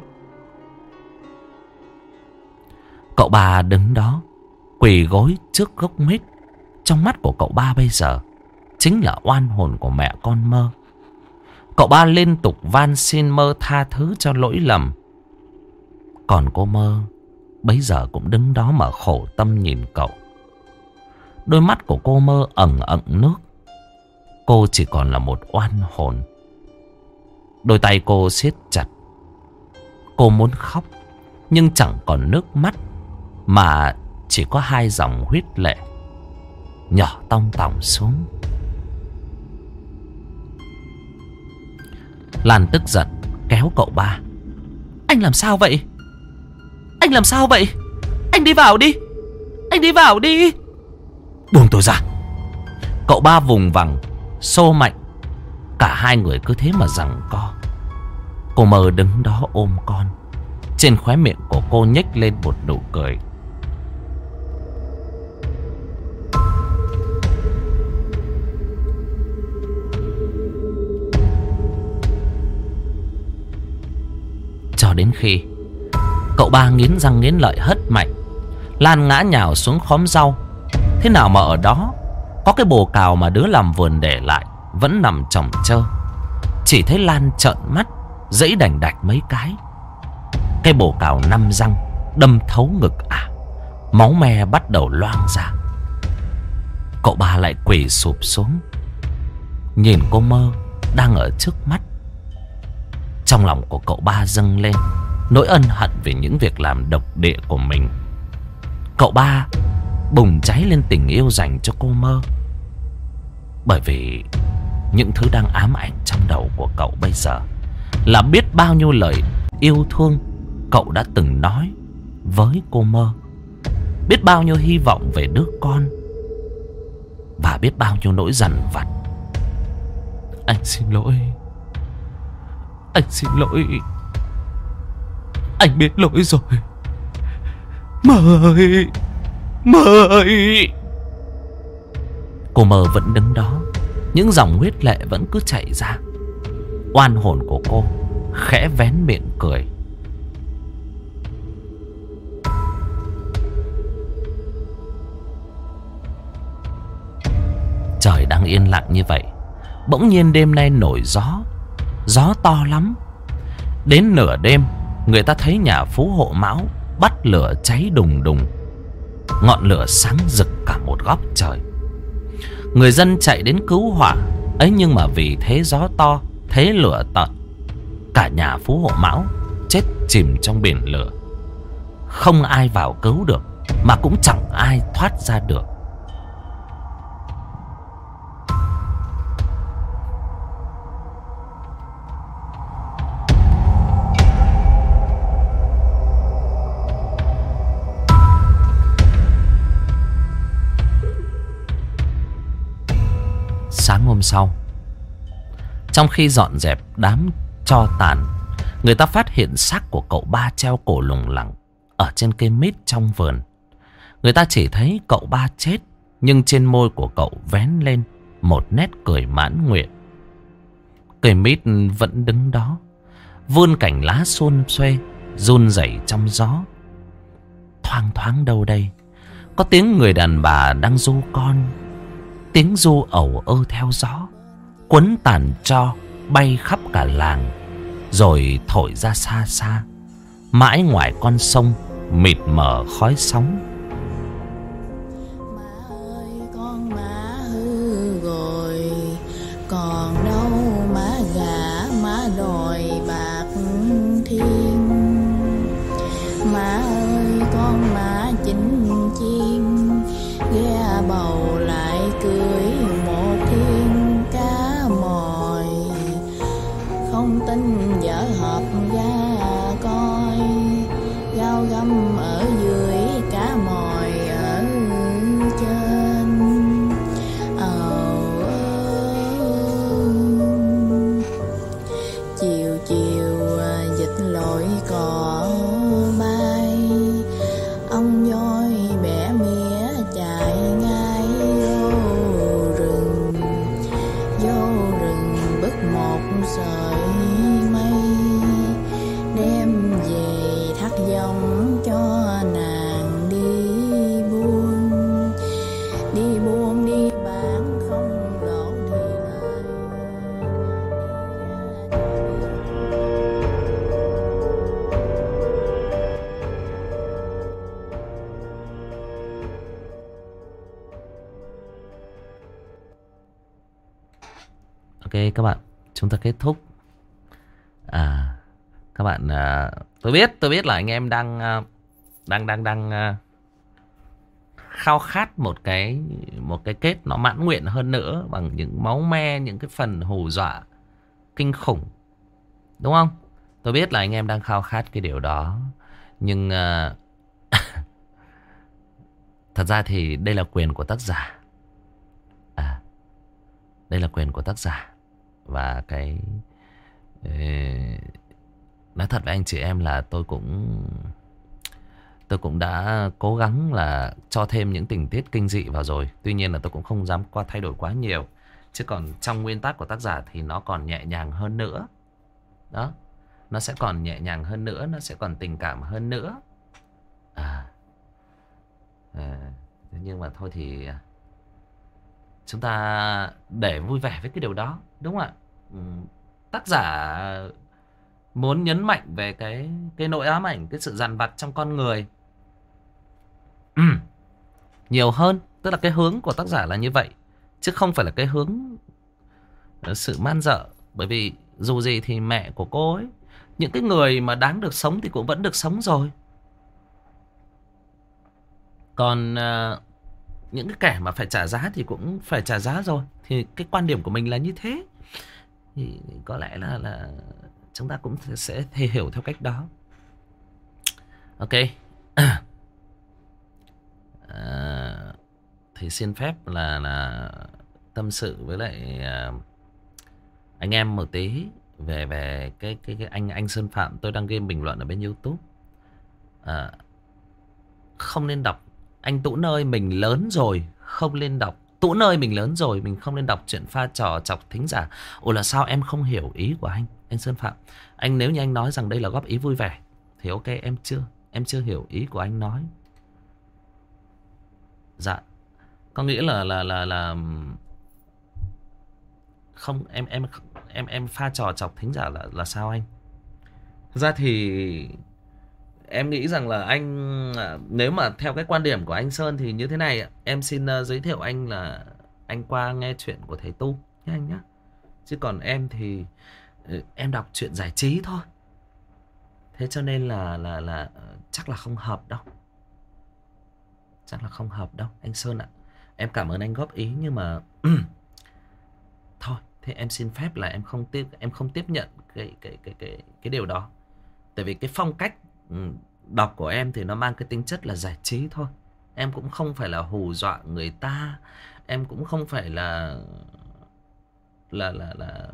Cậu ba đứng đó quỳ gối trước gốc mít. Trong mắt của cậu ba bây giờ chính là oan hồn của mẹ con Mơ. Cậu ba liên tục van xin Mơ tha thứ cho lỗi lầm. Còn cô Mơ bấy giờ cũng đứng đó mà khổ tâm nhìn cậu. Đôi mắt của cô Mơ ẩn ẩn nước. Cô chỉ còn là một oan hồn. Đôi tay cô siết chặt. Cô muốn khóc nhưng chẳng còn nước mắt, mà chỉ có hai dòng huyết lệ nhỏ tong tỏng xuống. Lan tức giận kéo cậu ba. Anh làm sao vậy? Anh làm sao vậy? Anh đi vào đi, anh đi vào đi. Buông tôi ra. Cậu ba vùng vằng xô mạnh. Cả hai người cứ thế mà giằng co. Cô Mơ đứng đó ôm con. Trên khóe miệng của cô nhếch lên một nụ cười. Cho đến khi cậu ba nghiến răng nghiến lợi hất mạnh, Lan ngã nhào xuống khóm rau. Thế nào mà ở đó có cái bồ cào mà đứa làm vườn để lại vẫn nằm chồng chơ. Chỉ thấy Lan trợn mắt giãy đành đạch mấy cái. Cái bồ cào năm răng đâm thấu ngực Ả. Máu me bắt đầu loang ra. Cậu ba lại quỳ sụp xuống, nhìn cô Mơ đang ở trước mắt. Trong lòng của cậu ba dâng lên nỗi ân hận vì những việc làm độc địa của mình. Cậu ba bùng cháy lên tình yêu dành cho cô Mơ. Bởi vì những thứ đang ám ảnh trong đầu của cậu bây giờ là biết bao nhiêu lời yêu thương cậu đã từng nói với cô Mơ, biết bao nhiêu hy vọng về đứa con, và biết bao nhiêu nỗi dằn vặt. Anh xin lỗi. Anh xin lỗi. Anh biết lỗi rồi. Mơ ơi, Mơ ơi. Cô Mơ vẫn đứng đó, những dòng huyết lệ vẫn cứ chảy ra. Oan hồn của cô khẽ vén miệng cười. Trời đang yên lặng như vậy, bỗng nhiên đêm nay nổi gió. Gió to lắm. Đến nửa đêm, người ta thấy nhà Phú Hộ Mão bắt lửa cháy đùng đùng. Ngọn lửa sáng rực cả một góc trời. Người dân chạy đến cứu hỏa ấy, nhưng mà vì thế gió to Thế lửa tận, cả nhà Phú Hộ Mão chết chìm trong biển lửa. Không ai vào cứu được, mà cũng chẳng ai thoát ra được. Sáng hôm sau, trong khi dọn dẹp đám tro tàn, người ta phát hiện xác của cậu ba treo cổ lủng lẳng ở trên cây mít trong vườn. Người ta chỉ thấy cậu ba chết, nhưng trên môi của cậu vén lên một nét cười mãn nguyện. Cây mít vẫn đứng đó, vươn cành lá xôn xuê, run rẩy trong gió. Thoang thoáng đâu đây có tiếng người đàn bà đang ru con. Tiếng ru ẩu ơ theo gió, cuốn tàn tro bay khắp cả làng, rồi thổi ra xa xa, mãi ngoài con sông mịt mờ khói sóng. Má ơi con má hư rồi, còn đâu má gà má đòi bạc thiên. Má ơi con má chính chim, ghe bầu lại cưới một thiên cá mòi. Không tin vợ hợp ra coi, gao găm ở dưới cá mòi ở trên. Ầu chiều chiều dịch lội cỏ bay, ông voi bẻ mía chạy ngay vô rừng. Vô rừng bứt một sợi mây, đem về thắt dòng cho nàng đi buôn. Đi buôn đi bán không lỗ thì lại. Ok các bạn, chúng ta kết thúc. À, các bạn, à, tôi biết, tôi biết là anh em đang à, đang đang đang à, khao khát một cái một cái kết nó mãn nguyện hơn nữa, bằng những máu me, những cái phần hù dọa kinh khủng, đúng không? Tôi biết là anh em đang khao khát cái điều đó, nhưng à, thật ra thì đây là quyền của tác giả. À, đây là quyền của tác giả. Và cái Ê, nói thật với anh chị em là tôi cũng tôi cũng đã cố gắng là cho thêm những tình tiết kinh dị vào rồi. Tuy nhiên là tôi cũng không dám qua thay đổi quá nhiều. Chứ còn trong nguyên tắc của tác giả thì nó còn nhẹ nhàng hơn nữa. Đó, nó sẽ còn nhẹ nhàng hơn nữa, nó sẽ còn tình cảm hơn nữa. À, à nhưng mà thôi thì chúng ta để vui vẻ với cái điều đó, đúng không ạ? Ừ, tác giả muốn nhấn mạnh về cái cái nỗi ám ảnh, cái sự dằn vặt trong con người ừ, nhiều hơn. Tức là cái hướng của tác giả là như vậy, chứ không phải là cái hướng sự man dợ. Bởi vì dù gì thì mẹ của cô ấy, những cái người mà đáng được sống thì cũng vẫn được sống rồi. Còn uh, những cái kẻ mà phải trả giá thì cũng phải trả giá rồi. Thì cái quan điểm của mình là như thế. Thì có lẽ là là chúng ta cũng sẽ thể hiểu theo cách đó. Ok. À, thì xin phép là là tâm sự với lại à, anh em một tí về về cái cái cái anh anh Sơn Phạm tôi đang game bình luận ở bên YouTube. À, không nên đọc. Anh Tũ ơi, mình lớn rồi, không nên đọc. Tũ ơi, mình lớn rồi, mình không nên đọc chuyện pha trò chọc thính giả. Ủa là sao em không hiểu ý của anh, anh Sơn Phạm? Anh nếu như anh nói rằng đây là góp ý vui vẻ thì ok, em chưa em chưa hiểu ý của anh nói. Dạ, có nghĩa là là là là không, em em em em pha trò chọc thính giả là là sao anh? Thực ra thì em nghĩ rằng là anh, nếu mà theo cái quan điểm của anh Sơn thì như thế này. Em xin uh, giới thiệu anh là anh qua nghe chuyện của thầy Tu nhé anh nhé. Chứ còn em thì em đọc truyện giải trí thôi. Thế cho nên là là là chắc là không hợp đâu. Chắc là không hợp đâu anh Sơn ạ. Em cảm ơn anh góp ý nhưng mà thôi, thế em xin phép là em không tiếp em không tiếp nhận cái cái cái cái cái điều đó. Tại vì cái phong cách đọc của em thì nó mang cái tính chất là giải trí thôi. Em cũng không phải là hù dọa người ta, em cũng không phải là là là là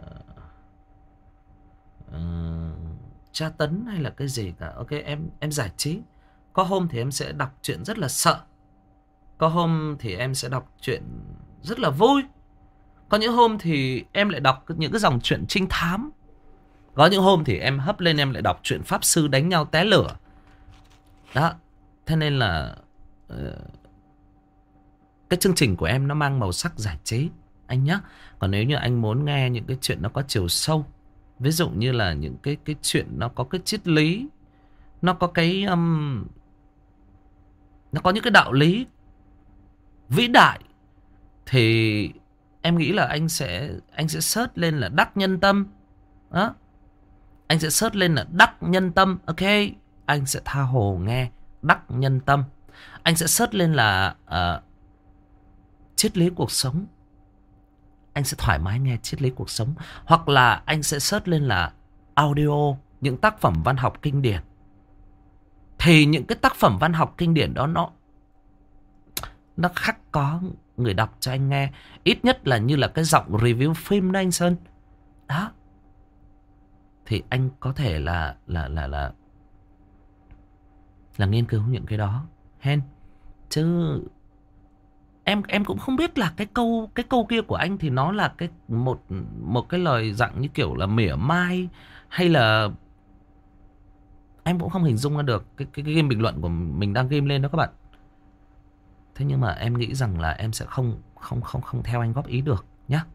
uh, tra tấn hay là cái gì cả. Ok, em em giải trí. Có hôm thì em sẽ đọc truyện rất là sợ, có hôm thì em sẽ đọc truyện rất là vui, có những hôm thì em lại đọc những cái dòng truyện trinh thám, có những hôm thì em hấp lên em lại đọc truyện pháp sư đánh nhau té lửa. Đó, thế nên là uh, cái chương trình của em nó mang màu sắc giải trí anh nhé. Còn nếu như anh muốn nghe những cái chuyện nó có chiều sâu, ví dụ như là những cái cái chuyện nó có cái triết lý, nó có cái um, nó có những cái đạo lý vĩ đại, thì em nghĩ là anh sẽ anh sẽ search lên là Đắc Nhân Tâm. Đó, anh sẽ search lên là Đắc Nhân Tâm. Ok, anh sẽ tha hồ nghe Đắc Nhân Tâm. Anh sẽ search lên là uh, triết lý cuộc sống, anh sẽ thoải mái nghe triết lý cuộc sống. Hoặc là anh sẽ search lên là audio, những tác phẩm văn học kinh điển. Thì những cái tác phẩm văn học kinh điển đó nó Nó khắc có người đọc cho anh nghe. Ít nhất là như là cái giọng review phim đó anh Sơn. Đó, thì anh có thể là Là là là Là nghiên cứu những cái đó hen. Chứ Em em cũng không biết là cái câu cái câu kia của anh thì nó là cái một một cái lời dạng như kiểu là mỉa mai, hay là em cũng không hình dung ra được cái cái, cái game bình luận của mình đang game lên đó các bạn. Thế nhưng mà em nghĩ rằng là em sẽ không không không không theo anh góp ý được nhá.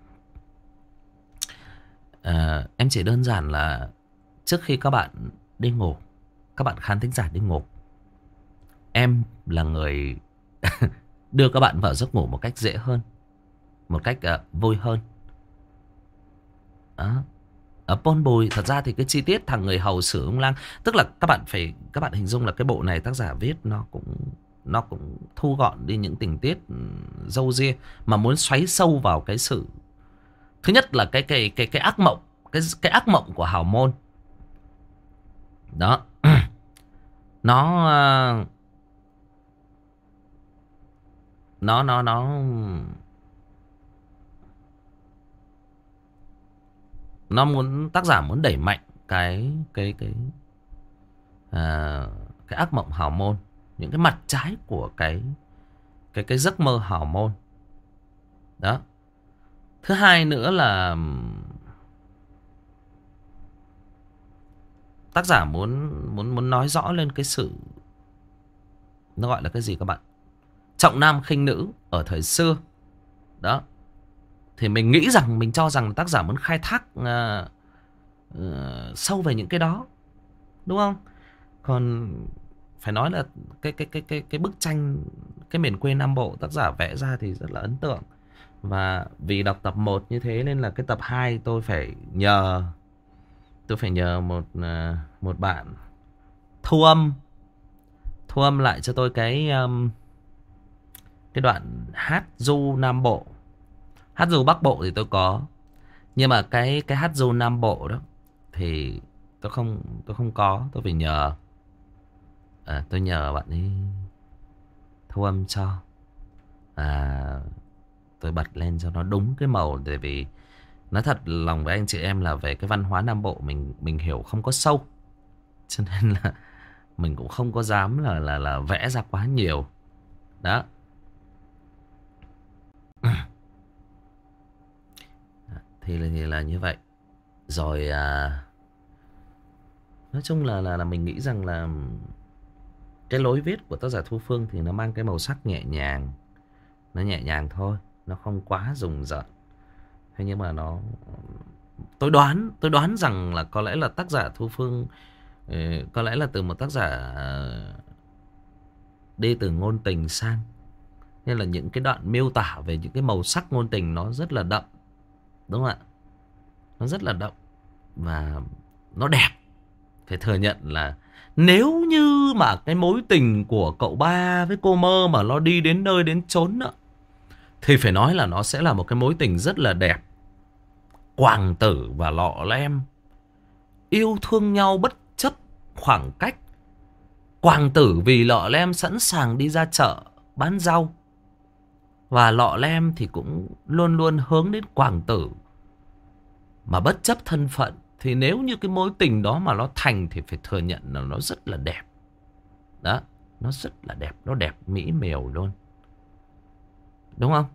À, em chỉ đơn giản là trước khi các bạn đi ngủ, các bạn khán thính giả đi ngủ, em là người đưa các bạn vào giấc ngủ một cách dễ hơn, một cách uh, vui hơn. Đó. Ở Pôn Bùi, thật ra thì cái chi tiết thằng người hầu xử ông lang, tức là các bạn phải các bạn hình dung là cái bộ này tác giả viết nó cũng nó cũng thu gọn đi những tình tiết râu ria, mà muốn xoáy sâu vào cái sự, thứ nhất là cái cái cái cái ác mộng, cái cái ác mộng của hào môn. Đó. nó uh, nó nó nó nó muốn, tác giả muốn đẩy mạnh cái cái cái à, cái ác mộng hào môn, những cái mặt trái của cái cái cái giấc mơ hào môn. Đó. Thứ hai nữa là tác giả muốn muốn muốn nói rõ lên cái sự, nó gọi là cái gì các bạn, trọng nam khinh nữ ở thời xưa. Đó, thì mình nghĩ rằng, mình cho rằng tác giả muốn khai thác uh, uh, sâu về những cái đó, đúng không? Còn phải nói là cái cái cái cái cái bức tranh cái miền quê Nam Bộ tác giả vẽ ra thì rất là ấn tượng. Và vì đọc tập một như thế nên là cái tập hai tôi phải nhờ tôi phải nhờ một uh, một bạn thu âm thu âm lại cho tôi cái um, cái đoạn hát du Nam Bộ. Hát du Bắc Bộ thì tôi có, nhưng mà cái cái hát du Nam Bộ đó thì tôi không tôi không có, tôi phải nhờ à, tôi nhờ bạn ấy thu âm cho. À, tôi bật lên cho nó đúng cái màu, tại vì nói thật lòng với anh chị em là về cái văn hóa Nam Bộ mình mình hiểu không có sâu, cho nên là mình cũng không có dám là là là vẽ ra quá nhiều. Đó. Thì là, thì là như vậy. Rồi à, nói chung là, là là mình nghĩ rằng là cái lối viết của tác giả Thu Phương thì nó mang cái màu sắc nhẹ nhàng. Nó nhẹ nhàng thôi, nó không quá rùng rợn. Thế nhưng mà nó, tôi đoán tôi đoán rằng là có lẽ là tác giả Thu Phương có lẽ là từ một tác giả đi từ ngôn tình sang, nên là những cái đoạn miêu tả về những cái màu sắc ngôn tình nó rất là đậm, đúng không ạ? Nó rất là động và nó đẹp. Phải thừa nhận là nếu như mà cái mối tình của cậu ba với cô Mơ mà nó đi đến nơi đến chốn đó, thì phải nói là nó sẽ là một cái mối tình rất là đẹp. Quàng Tử và Lọ Lem yêu thương nhau bất chấp khoảng cách. Quàng Tử vì Lọ Lem sẵn sàng đi ra chợ bán rau, và Lọ Lem thì cũng luôn luôn hướng đến Quàng Tử. Mà bất chấp thân phận, thì nếu như cái mối tình đó mà nó thành thì phải thừa nhận là nó rất là đẹp. Đó, nó rất là đẹp, nó đẹp mỹ miều luôn. Đúng không?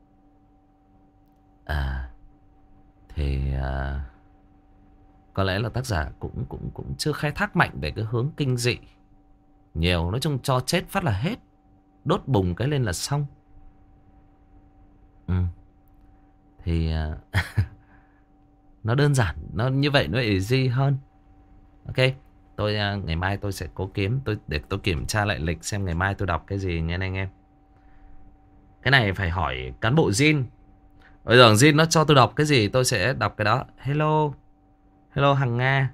À, thì à, có lẽ là tác giả cũng cũng cũng chưa khai thác mạnh về cái hướng kinh dị nhiều. Nói chung cho chết phát là hết, đốt bùng cái lên là xong. Ừ. Thì à, nó đơn giản, nó như vậy nó easy hơn. Ok, tôi à, ngày mai tôi sẽ cố kiếm, tôi để tôi kiểm tra lại lịch xem ngày mai tôi đọc cái gì nha anh em. Cái này phải hỏi cán bộ Jin. Bây giờ Jin nó cho tôi đọc cái gì tôi sẽ đọc cái đó. Hello, hello Hằng Nga.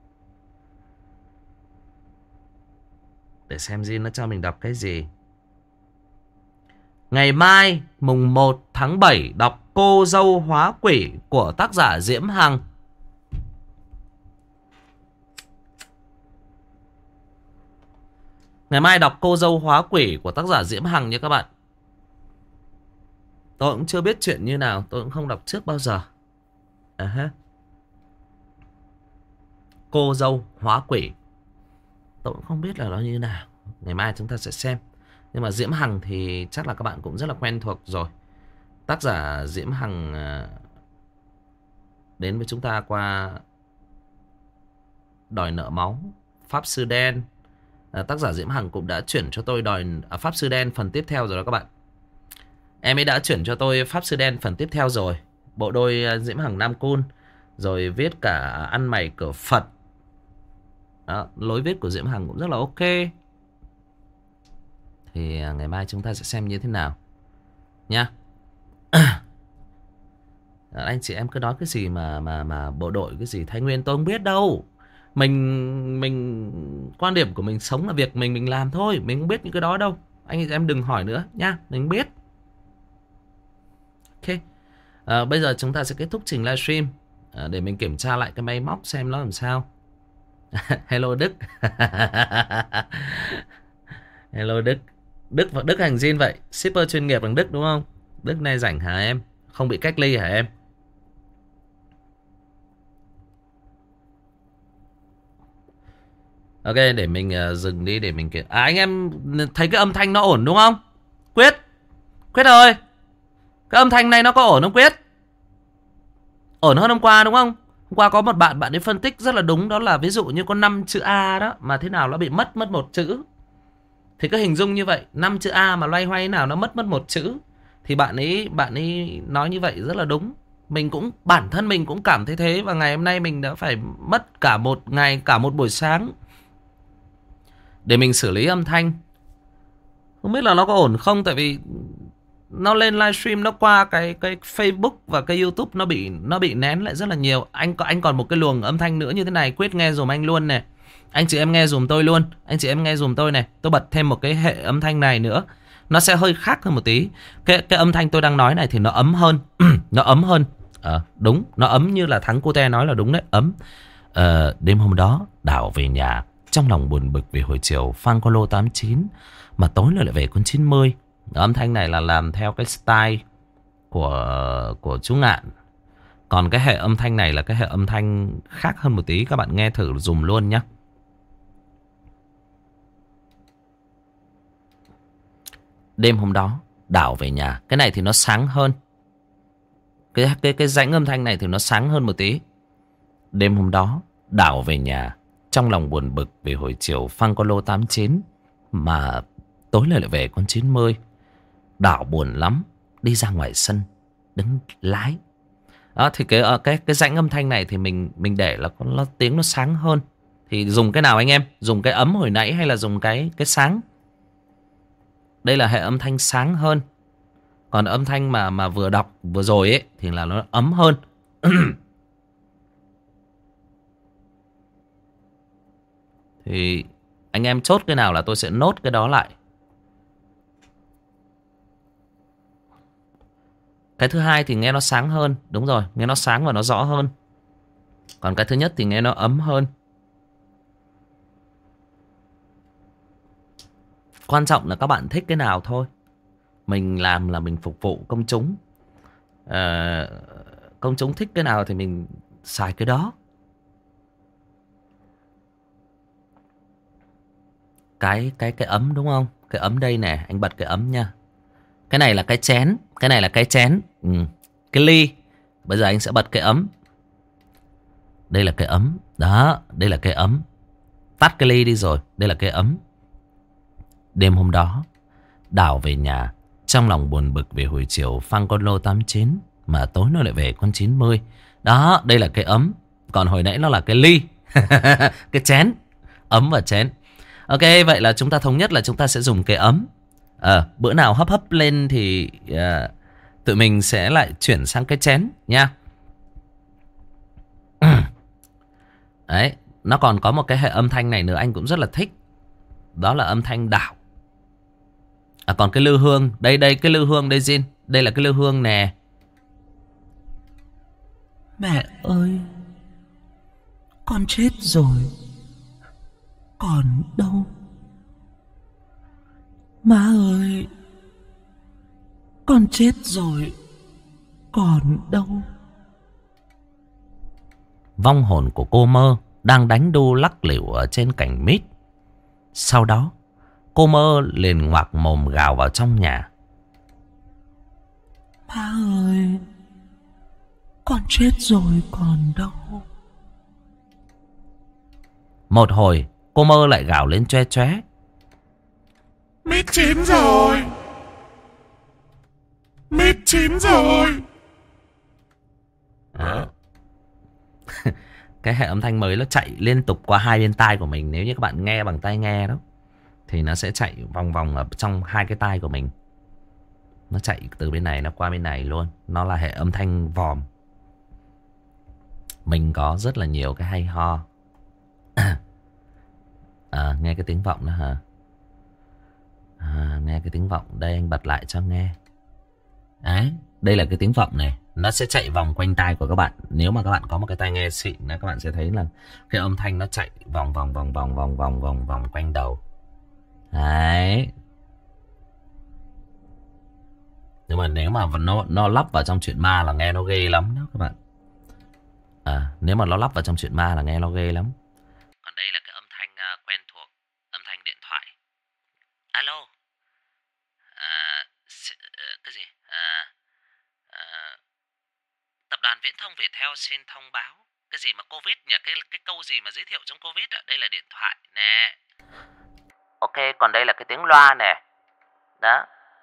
Để xem Jin nó cho mình đọc cái gì. Ngày mai mùng một tháng bảy đọc Cô Dâu Hóa Quỷ của tác giả Diễm Hằng. Ngày mai đọc Cô Dâu Hóa Quỷ của tác giả Diễm Hằng nha các bạn. Tôi cũng chưa biết chuyện như nào, tôi cũng không đọc trước bao giờ. À uh-huh. Cô Dâu Hóa Quỷ, tôi cũng không biết là nó như nào. Ngày mai chúng ta sẽ xem. Nhưng mà Diễm Hằng thì chắc là các bạn cũng rất là quen thuộc rồi. Tác giả Diễm Hằng đến với chúng ta qua Đòi Nợ Máu, Pháp Sư Đen. à, Tác giả Diễm Hằng cũng đã chuyển cho tôi đòi à, Pháp Sư Đen phần tiếp theo rồi đó các bạn. Em ấy đã chuyển cho tôi Pháp Sư Đen phần tiếp theo rồi. Bộ đôi Diễm Hằng Nam Cun. Rồi viết cả Ăn Mày Cửa Phật. Đó, lối viết của Diễm Hằng cũng rất là ok. Thì ngày mai chúng ta sẽ xem như thế nào nha. Anh chị em cứ nói cái gì mà mà mà bộ đội cái gì Thái Nguyên tôi không biết đâu. Mình mình quan điểm của mình sống là việc mình mình làm thôi, mình không biết những cái đó đâu. Anh chị em đừng hỏi nữa nha, mình không biết. Ok. À, bây giờ chúng ta sẽ kết thúc trình livestream à, để mình kiểm tra lại cái máy móc xem nó làm sao. Hello Đức. Hello Đức. Đức và Đức hành Jin vậy. Shipper chuyên nghiệp bằng Đức đúng không? Đức nay rảnh hả em? Không bị cách ly hả em? Ok, để mình uh, dừng đi để mình kiểm. À, anh em thấy cái âm thanh nó ổn đúng không? Quyết. Quyết ơi. Cái âm thanh này nó có ổn không Quyết? Ổn hơn hôm qua đúng không? Hôm qua có một bạn bạn ấy phân tích rất là đúng. Đó là ví dụ như có năm chữ A đó, mà thế nào nó bị mất mất một chữ. Thì cứ hình dung như vậy, năm chữ A mà loay hoay nào nó mất mất một chữ. Thì bạn ấy bạn ấy nói như vậy rất là đúng. Mình cũng bản thân mình cũng cảm thấy thế. Và ngày hôm nay mình đã phải mất cả một ngày, cả một buổi sáng để mình xử lý âm thanh. Không biết là nó có ổn không, tại vì nó lên livestream nó qua cái cái Facebook và cái YouTube nó bị nó bị nén lại rất là nhiều. Anh anh còn một cái luồng âm thanh nữa như thế này, Quyết nghe dùm anh luôn này. Anh chị em nghe dùm tôi luôn. Anh chị em nghe dùm tôi này. Tôi bật thêm một cái hệ âm thanh này nữa. Nó sẽ hơi khác hơn một tí. Cái cái âm thanh tôi đang nói này thì nó ấm hơn. Nó ấm hơn. Ờ, đúng. Nó ấm như là Thắng Cute nói là đúng đấy. Ấm. Ờ, đêm hôm đó, Đảo về nhà. Trong lòng buồn bực vì hồi chiều Phan có lô tám chín. Mà tối lại về con chín mươi. Âm thanh này là làm theo cái style của, của chú Ngạn. Còn cái hệ âm thanh này là cái hệ âm thanh khác hơn một tí. Các bạn nghe thử dùm luôn nhé. Đêm hôm đó, Đảo về nhà. Cái này thì nó sáng hơn. Cái cái cái rãnh âm thanh này thì nó sáng hơn một tí. Đêm hôm đó, Đảo về nhà. Trong lòng buồn bực vì hồi chiều Phan có lô tám chín. Mà tối lại lại về con chín mươi. Đảo buồn lắm. Đi ra ngoài sân, đứng lái. Đó, thì cái cái cái rãnh âm thanh này thì mình mình để là có nó, tiếng nó sáng hơn. Thì dùng cái nào anh em? Dùng cái ấm hồi nãy hay là dùng cái cái sáng? Đây là hệ âm thanh sáng hơn. Còn âm thanh mà mà vừa đọc vừa rồi ấy thì là nó ấm hơn. Thì anh em chốt cái nào là tôi sẽ nốt cái đó lại. Cái thứ hai thì nghe nó sáng hơn. Đúng rồi, nghe nó sáng và nó rõ hơn. Còn cái thứ nhất thì nghe nó ấm hơn. Quan trọng là các bạn thích cái nào thôi. Mình làm là mình phục vụ công chúng. à, Công chúng thích cái nào thì mình xài cái đó. Cái cái cái ấm đúng không? Cái ấm đây nè, anh bật cái ấm nha. Cái này là cái chén. Cái này là cái chén. ừ. Cái ly. Bây giờ anh sẽ bật cái ấm. Đây là cái ấm. Đó, đây là cái ấm. Tắt cái ly đi rồi. Đây là cái ấm. Đêm hôm đó, Đào về nhà trong lòng buồn bực vì hồi chiều phăng con lô tám chín, mà tối nó lại về con chín mươi. Đó, đây là cái ấm. Còn hồi nãy nó là cái ly. Cái chén. Ấm và chén. Ok, vậy là chúng ta thống nhất là chúng ta sẽ dùng cái ấm. à, Bữa nào hấp hấp lên thì uh, tụi mình sẽ lại chuyển sang cái chén nha. Đấy, nó còn có một cái hệ âm thanh này nữa anh cũng rất là thích. Đó là âm thanh đảo. À còn cái lư hương. Đây đây cái lư hương đây Jin. Đây là cái lư hương nè. Mẹ ơi, con chết rồi, còn đâu? Má ơi, con chết rồi, còn đâu? Vong hồn của cô Mơ đang đánh đu lắc lửu ở trên cành mít. Sau đó cô Mơ liền ngoạc mồm gào vào trong nhà. Má ơi, con chết rồi còn đâu? Một hồi cô Mơ lại gào lên choe choé. Mít chín rồi, mít chín rồi. À. Cái hệ âm thanh mới nó chạy liên tục qua hai bên tai của mình. Nếu như các bạn nghe bằng tai nghe đó thì nó sẽ chạy vòng vòng ở trong hai cái tai của mình. Nó chạy từ bên này nó qua bên này luôn. Nó là hệ âm thanh vòm. Mình có rất là nhiều cái hay ho. À, nghe cái tiếng vọng đó hả? À, nghe cái tiếng vọng. Đây anh bật lại cho nghe. Đấy, đây là cái tiếng vọng này. Nó sẽ chạy vòng quanh tai của các bạn. Nếu mà các bạn có một cái tai nghe xịn, các bạn sẽ thấy là cái âm thanh nó chạy vòng vòng vòng vòng vòng vòng vòng vòng quanh đầu. Đấy. Nhưng mà nếu mà nó nó lắp vào trong chuyện ma là nghe nó ghê lắm đó các bạn. À, nếu mà nó lắp vào trong chuyện ma là nghe nó ghê lắm. Còn đây là cái âm thanh uh, quen thuộc, âm thanh điện thoại. Alo. À, cái gì? À, à, tập đoàn Viễn thông Viettel xin thông báo. Cái gì mà Covid nhỉ? Cái cái câu gì mà giới thiệu trong Covid ạ? Đây là điện thoại nè. Ok, còn đây là cái tiếng loa nè. Đó.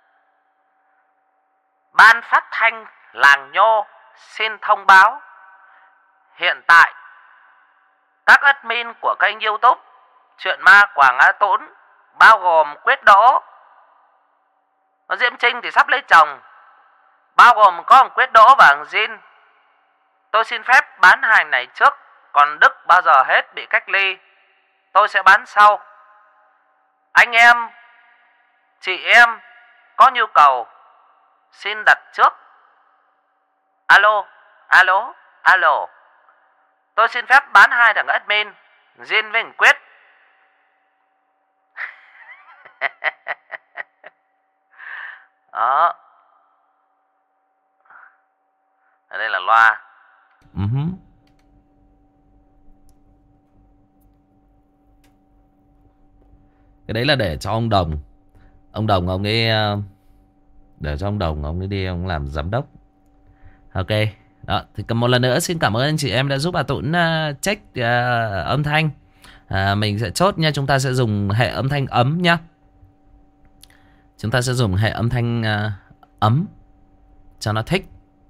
Ban phát thanh Làng Nhô xin thông báo. Hiện tại các admin của kênh YouTube Chuyện Ma Quảng Á Tũng, bao gồm Quyết Đỗ, Diễm Trinh thì sắp lấy chồng, bao gồm có ông Quyết Đỗ và ông Jin. Tôi xin phép bán hàng này trước, còn Đức bao giờ hết bị cách ly tôi sẽ bán sau. Anh em, chị em có nhu cầu xin đặt trước. Alo, alo, alo. Tôi xin phép bán hai thằng admin, Jin với Quyết. Đó. Ở đây là loa. Uh-huh. Cái đấy là để cho ông Đồng. Ông Đồng ông ấy để cho ông Đồng ông ấy đi ông làm giám đốc. Ok. Đó, thì một lần nữa xin cảm ơn anh chị em đã giúp bà Tũng uh, check uh, âm thanh. uh, Mình sẽ chốt nha. Chúng ta sẽ dùng hệ âm thanh ấm nhá. Chúng ta sẽ dùng hệ âm thanh uh, ấm cho nó thích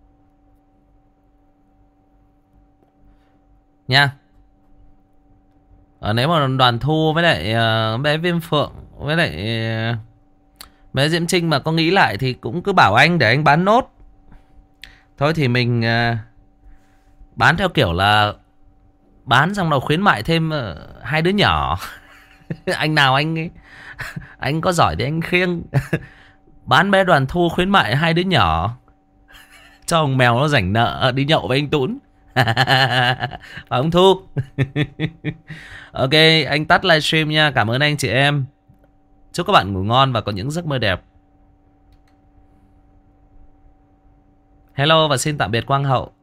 nha. uh, Nếu mà Đoàn Thu với lại uh, bé Viêm Phượng với lại uh, bé Diễm Trinh mà có nghĩ lại thì cũng cứ bảo anh để anh bán nốt. Thôi thì mình uh, bán theo kiểu là bán xong rồi khuyến mại thêm uh, hai đứa nhỏ. Anh nào anh anh có giỏi thì anh khiêng. Bán bé Đoàn Thu khuyến mại hai đứa nhỏ cho ông mèo nó rảnh nợ đi nhậu với anh Tún. Và ông Thu. Ok, anh tắt livestream nha. Cảm ơn anh chị em. Chúc các bạn ngủ ngon và có những giấc mơ đẹp. Hello và xin tạm biệt Quang Hậu.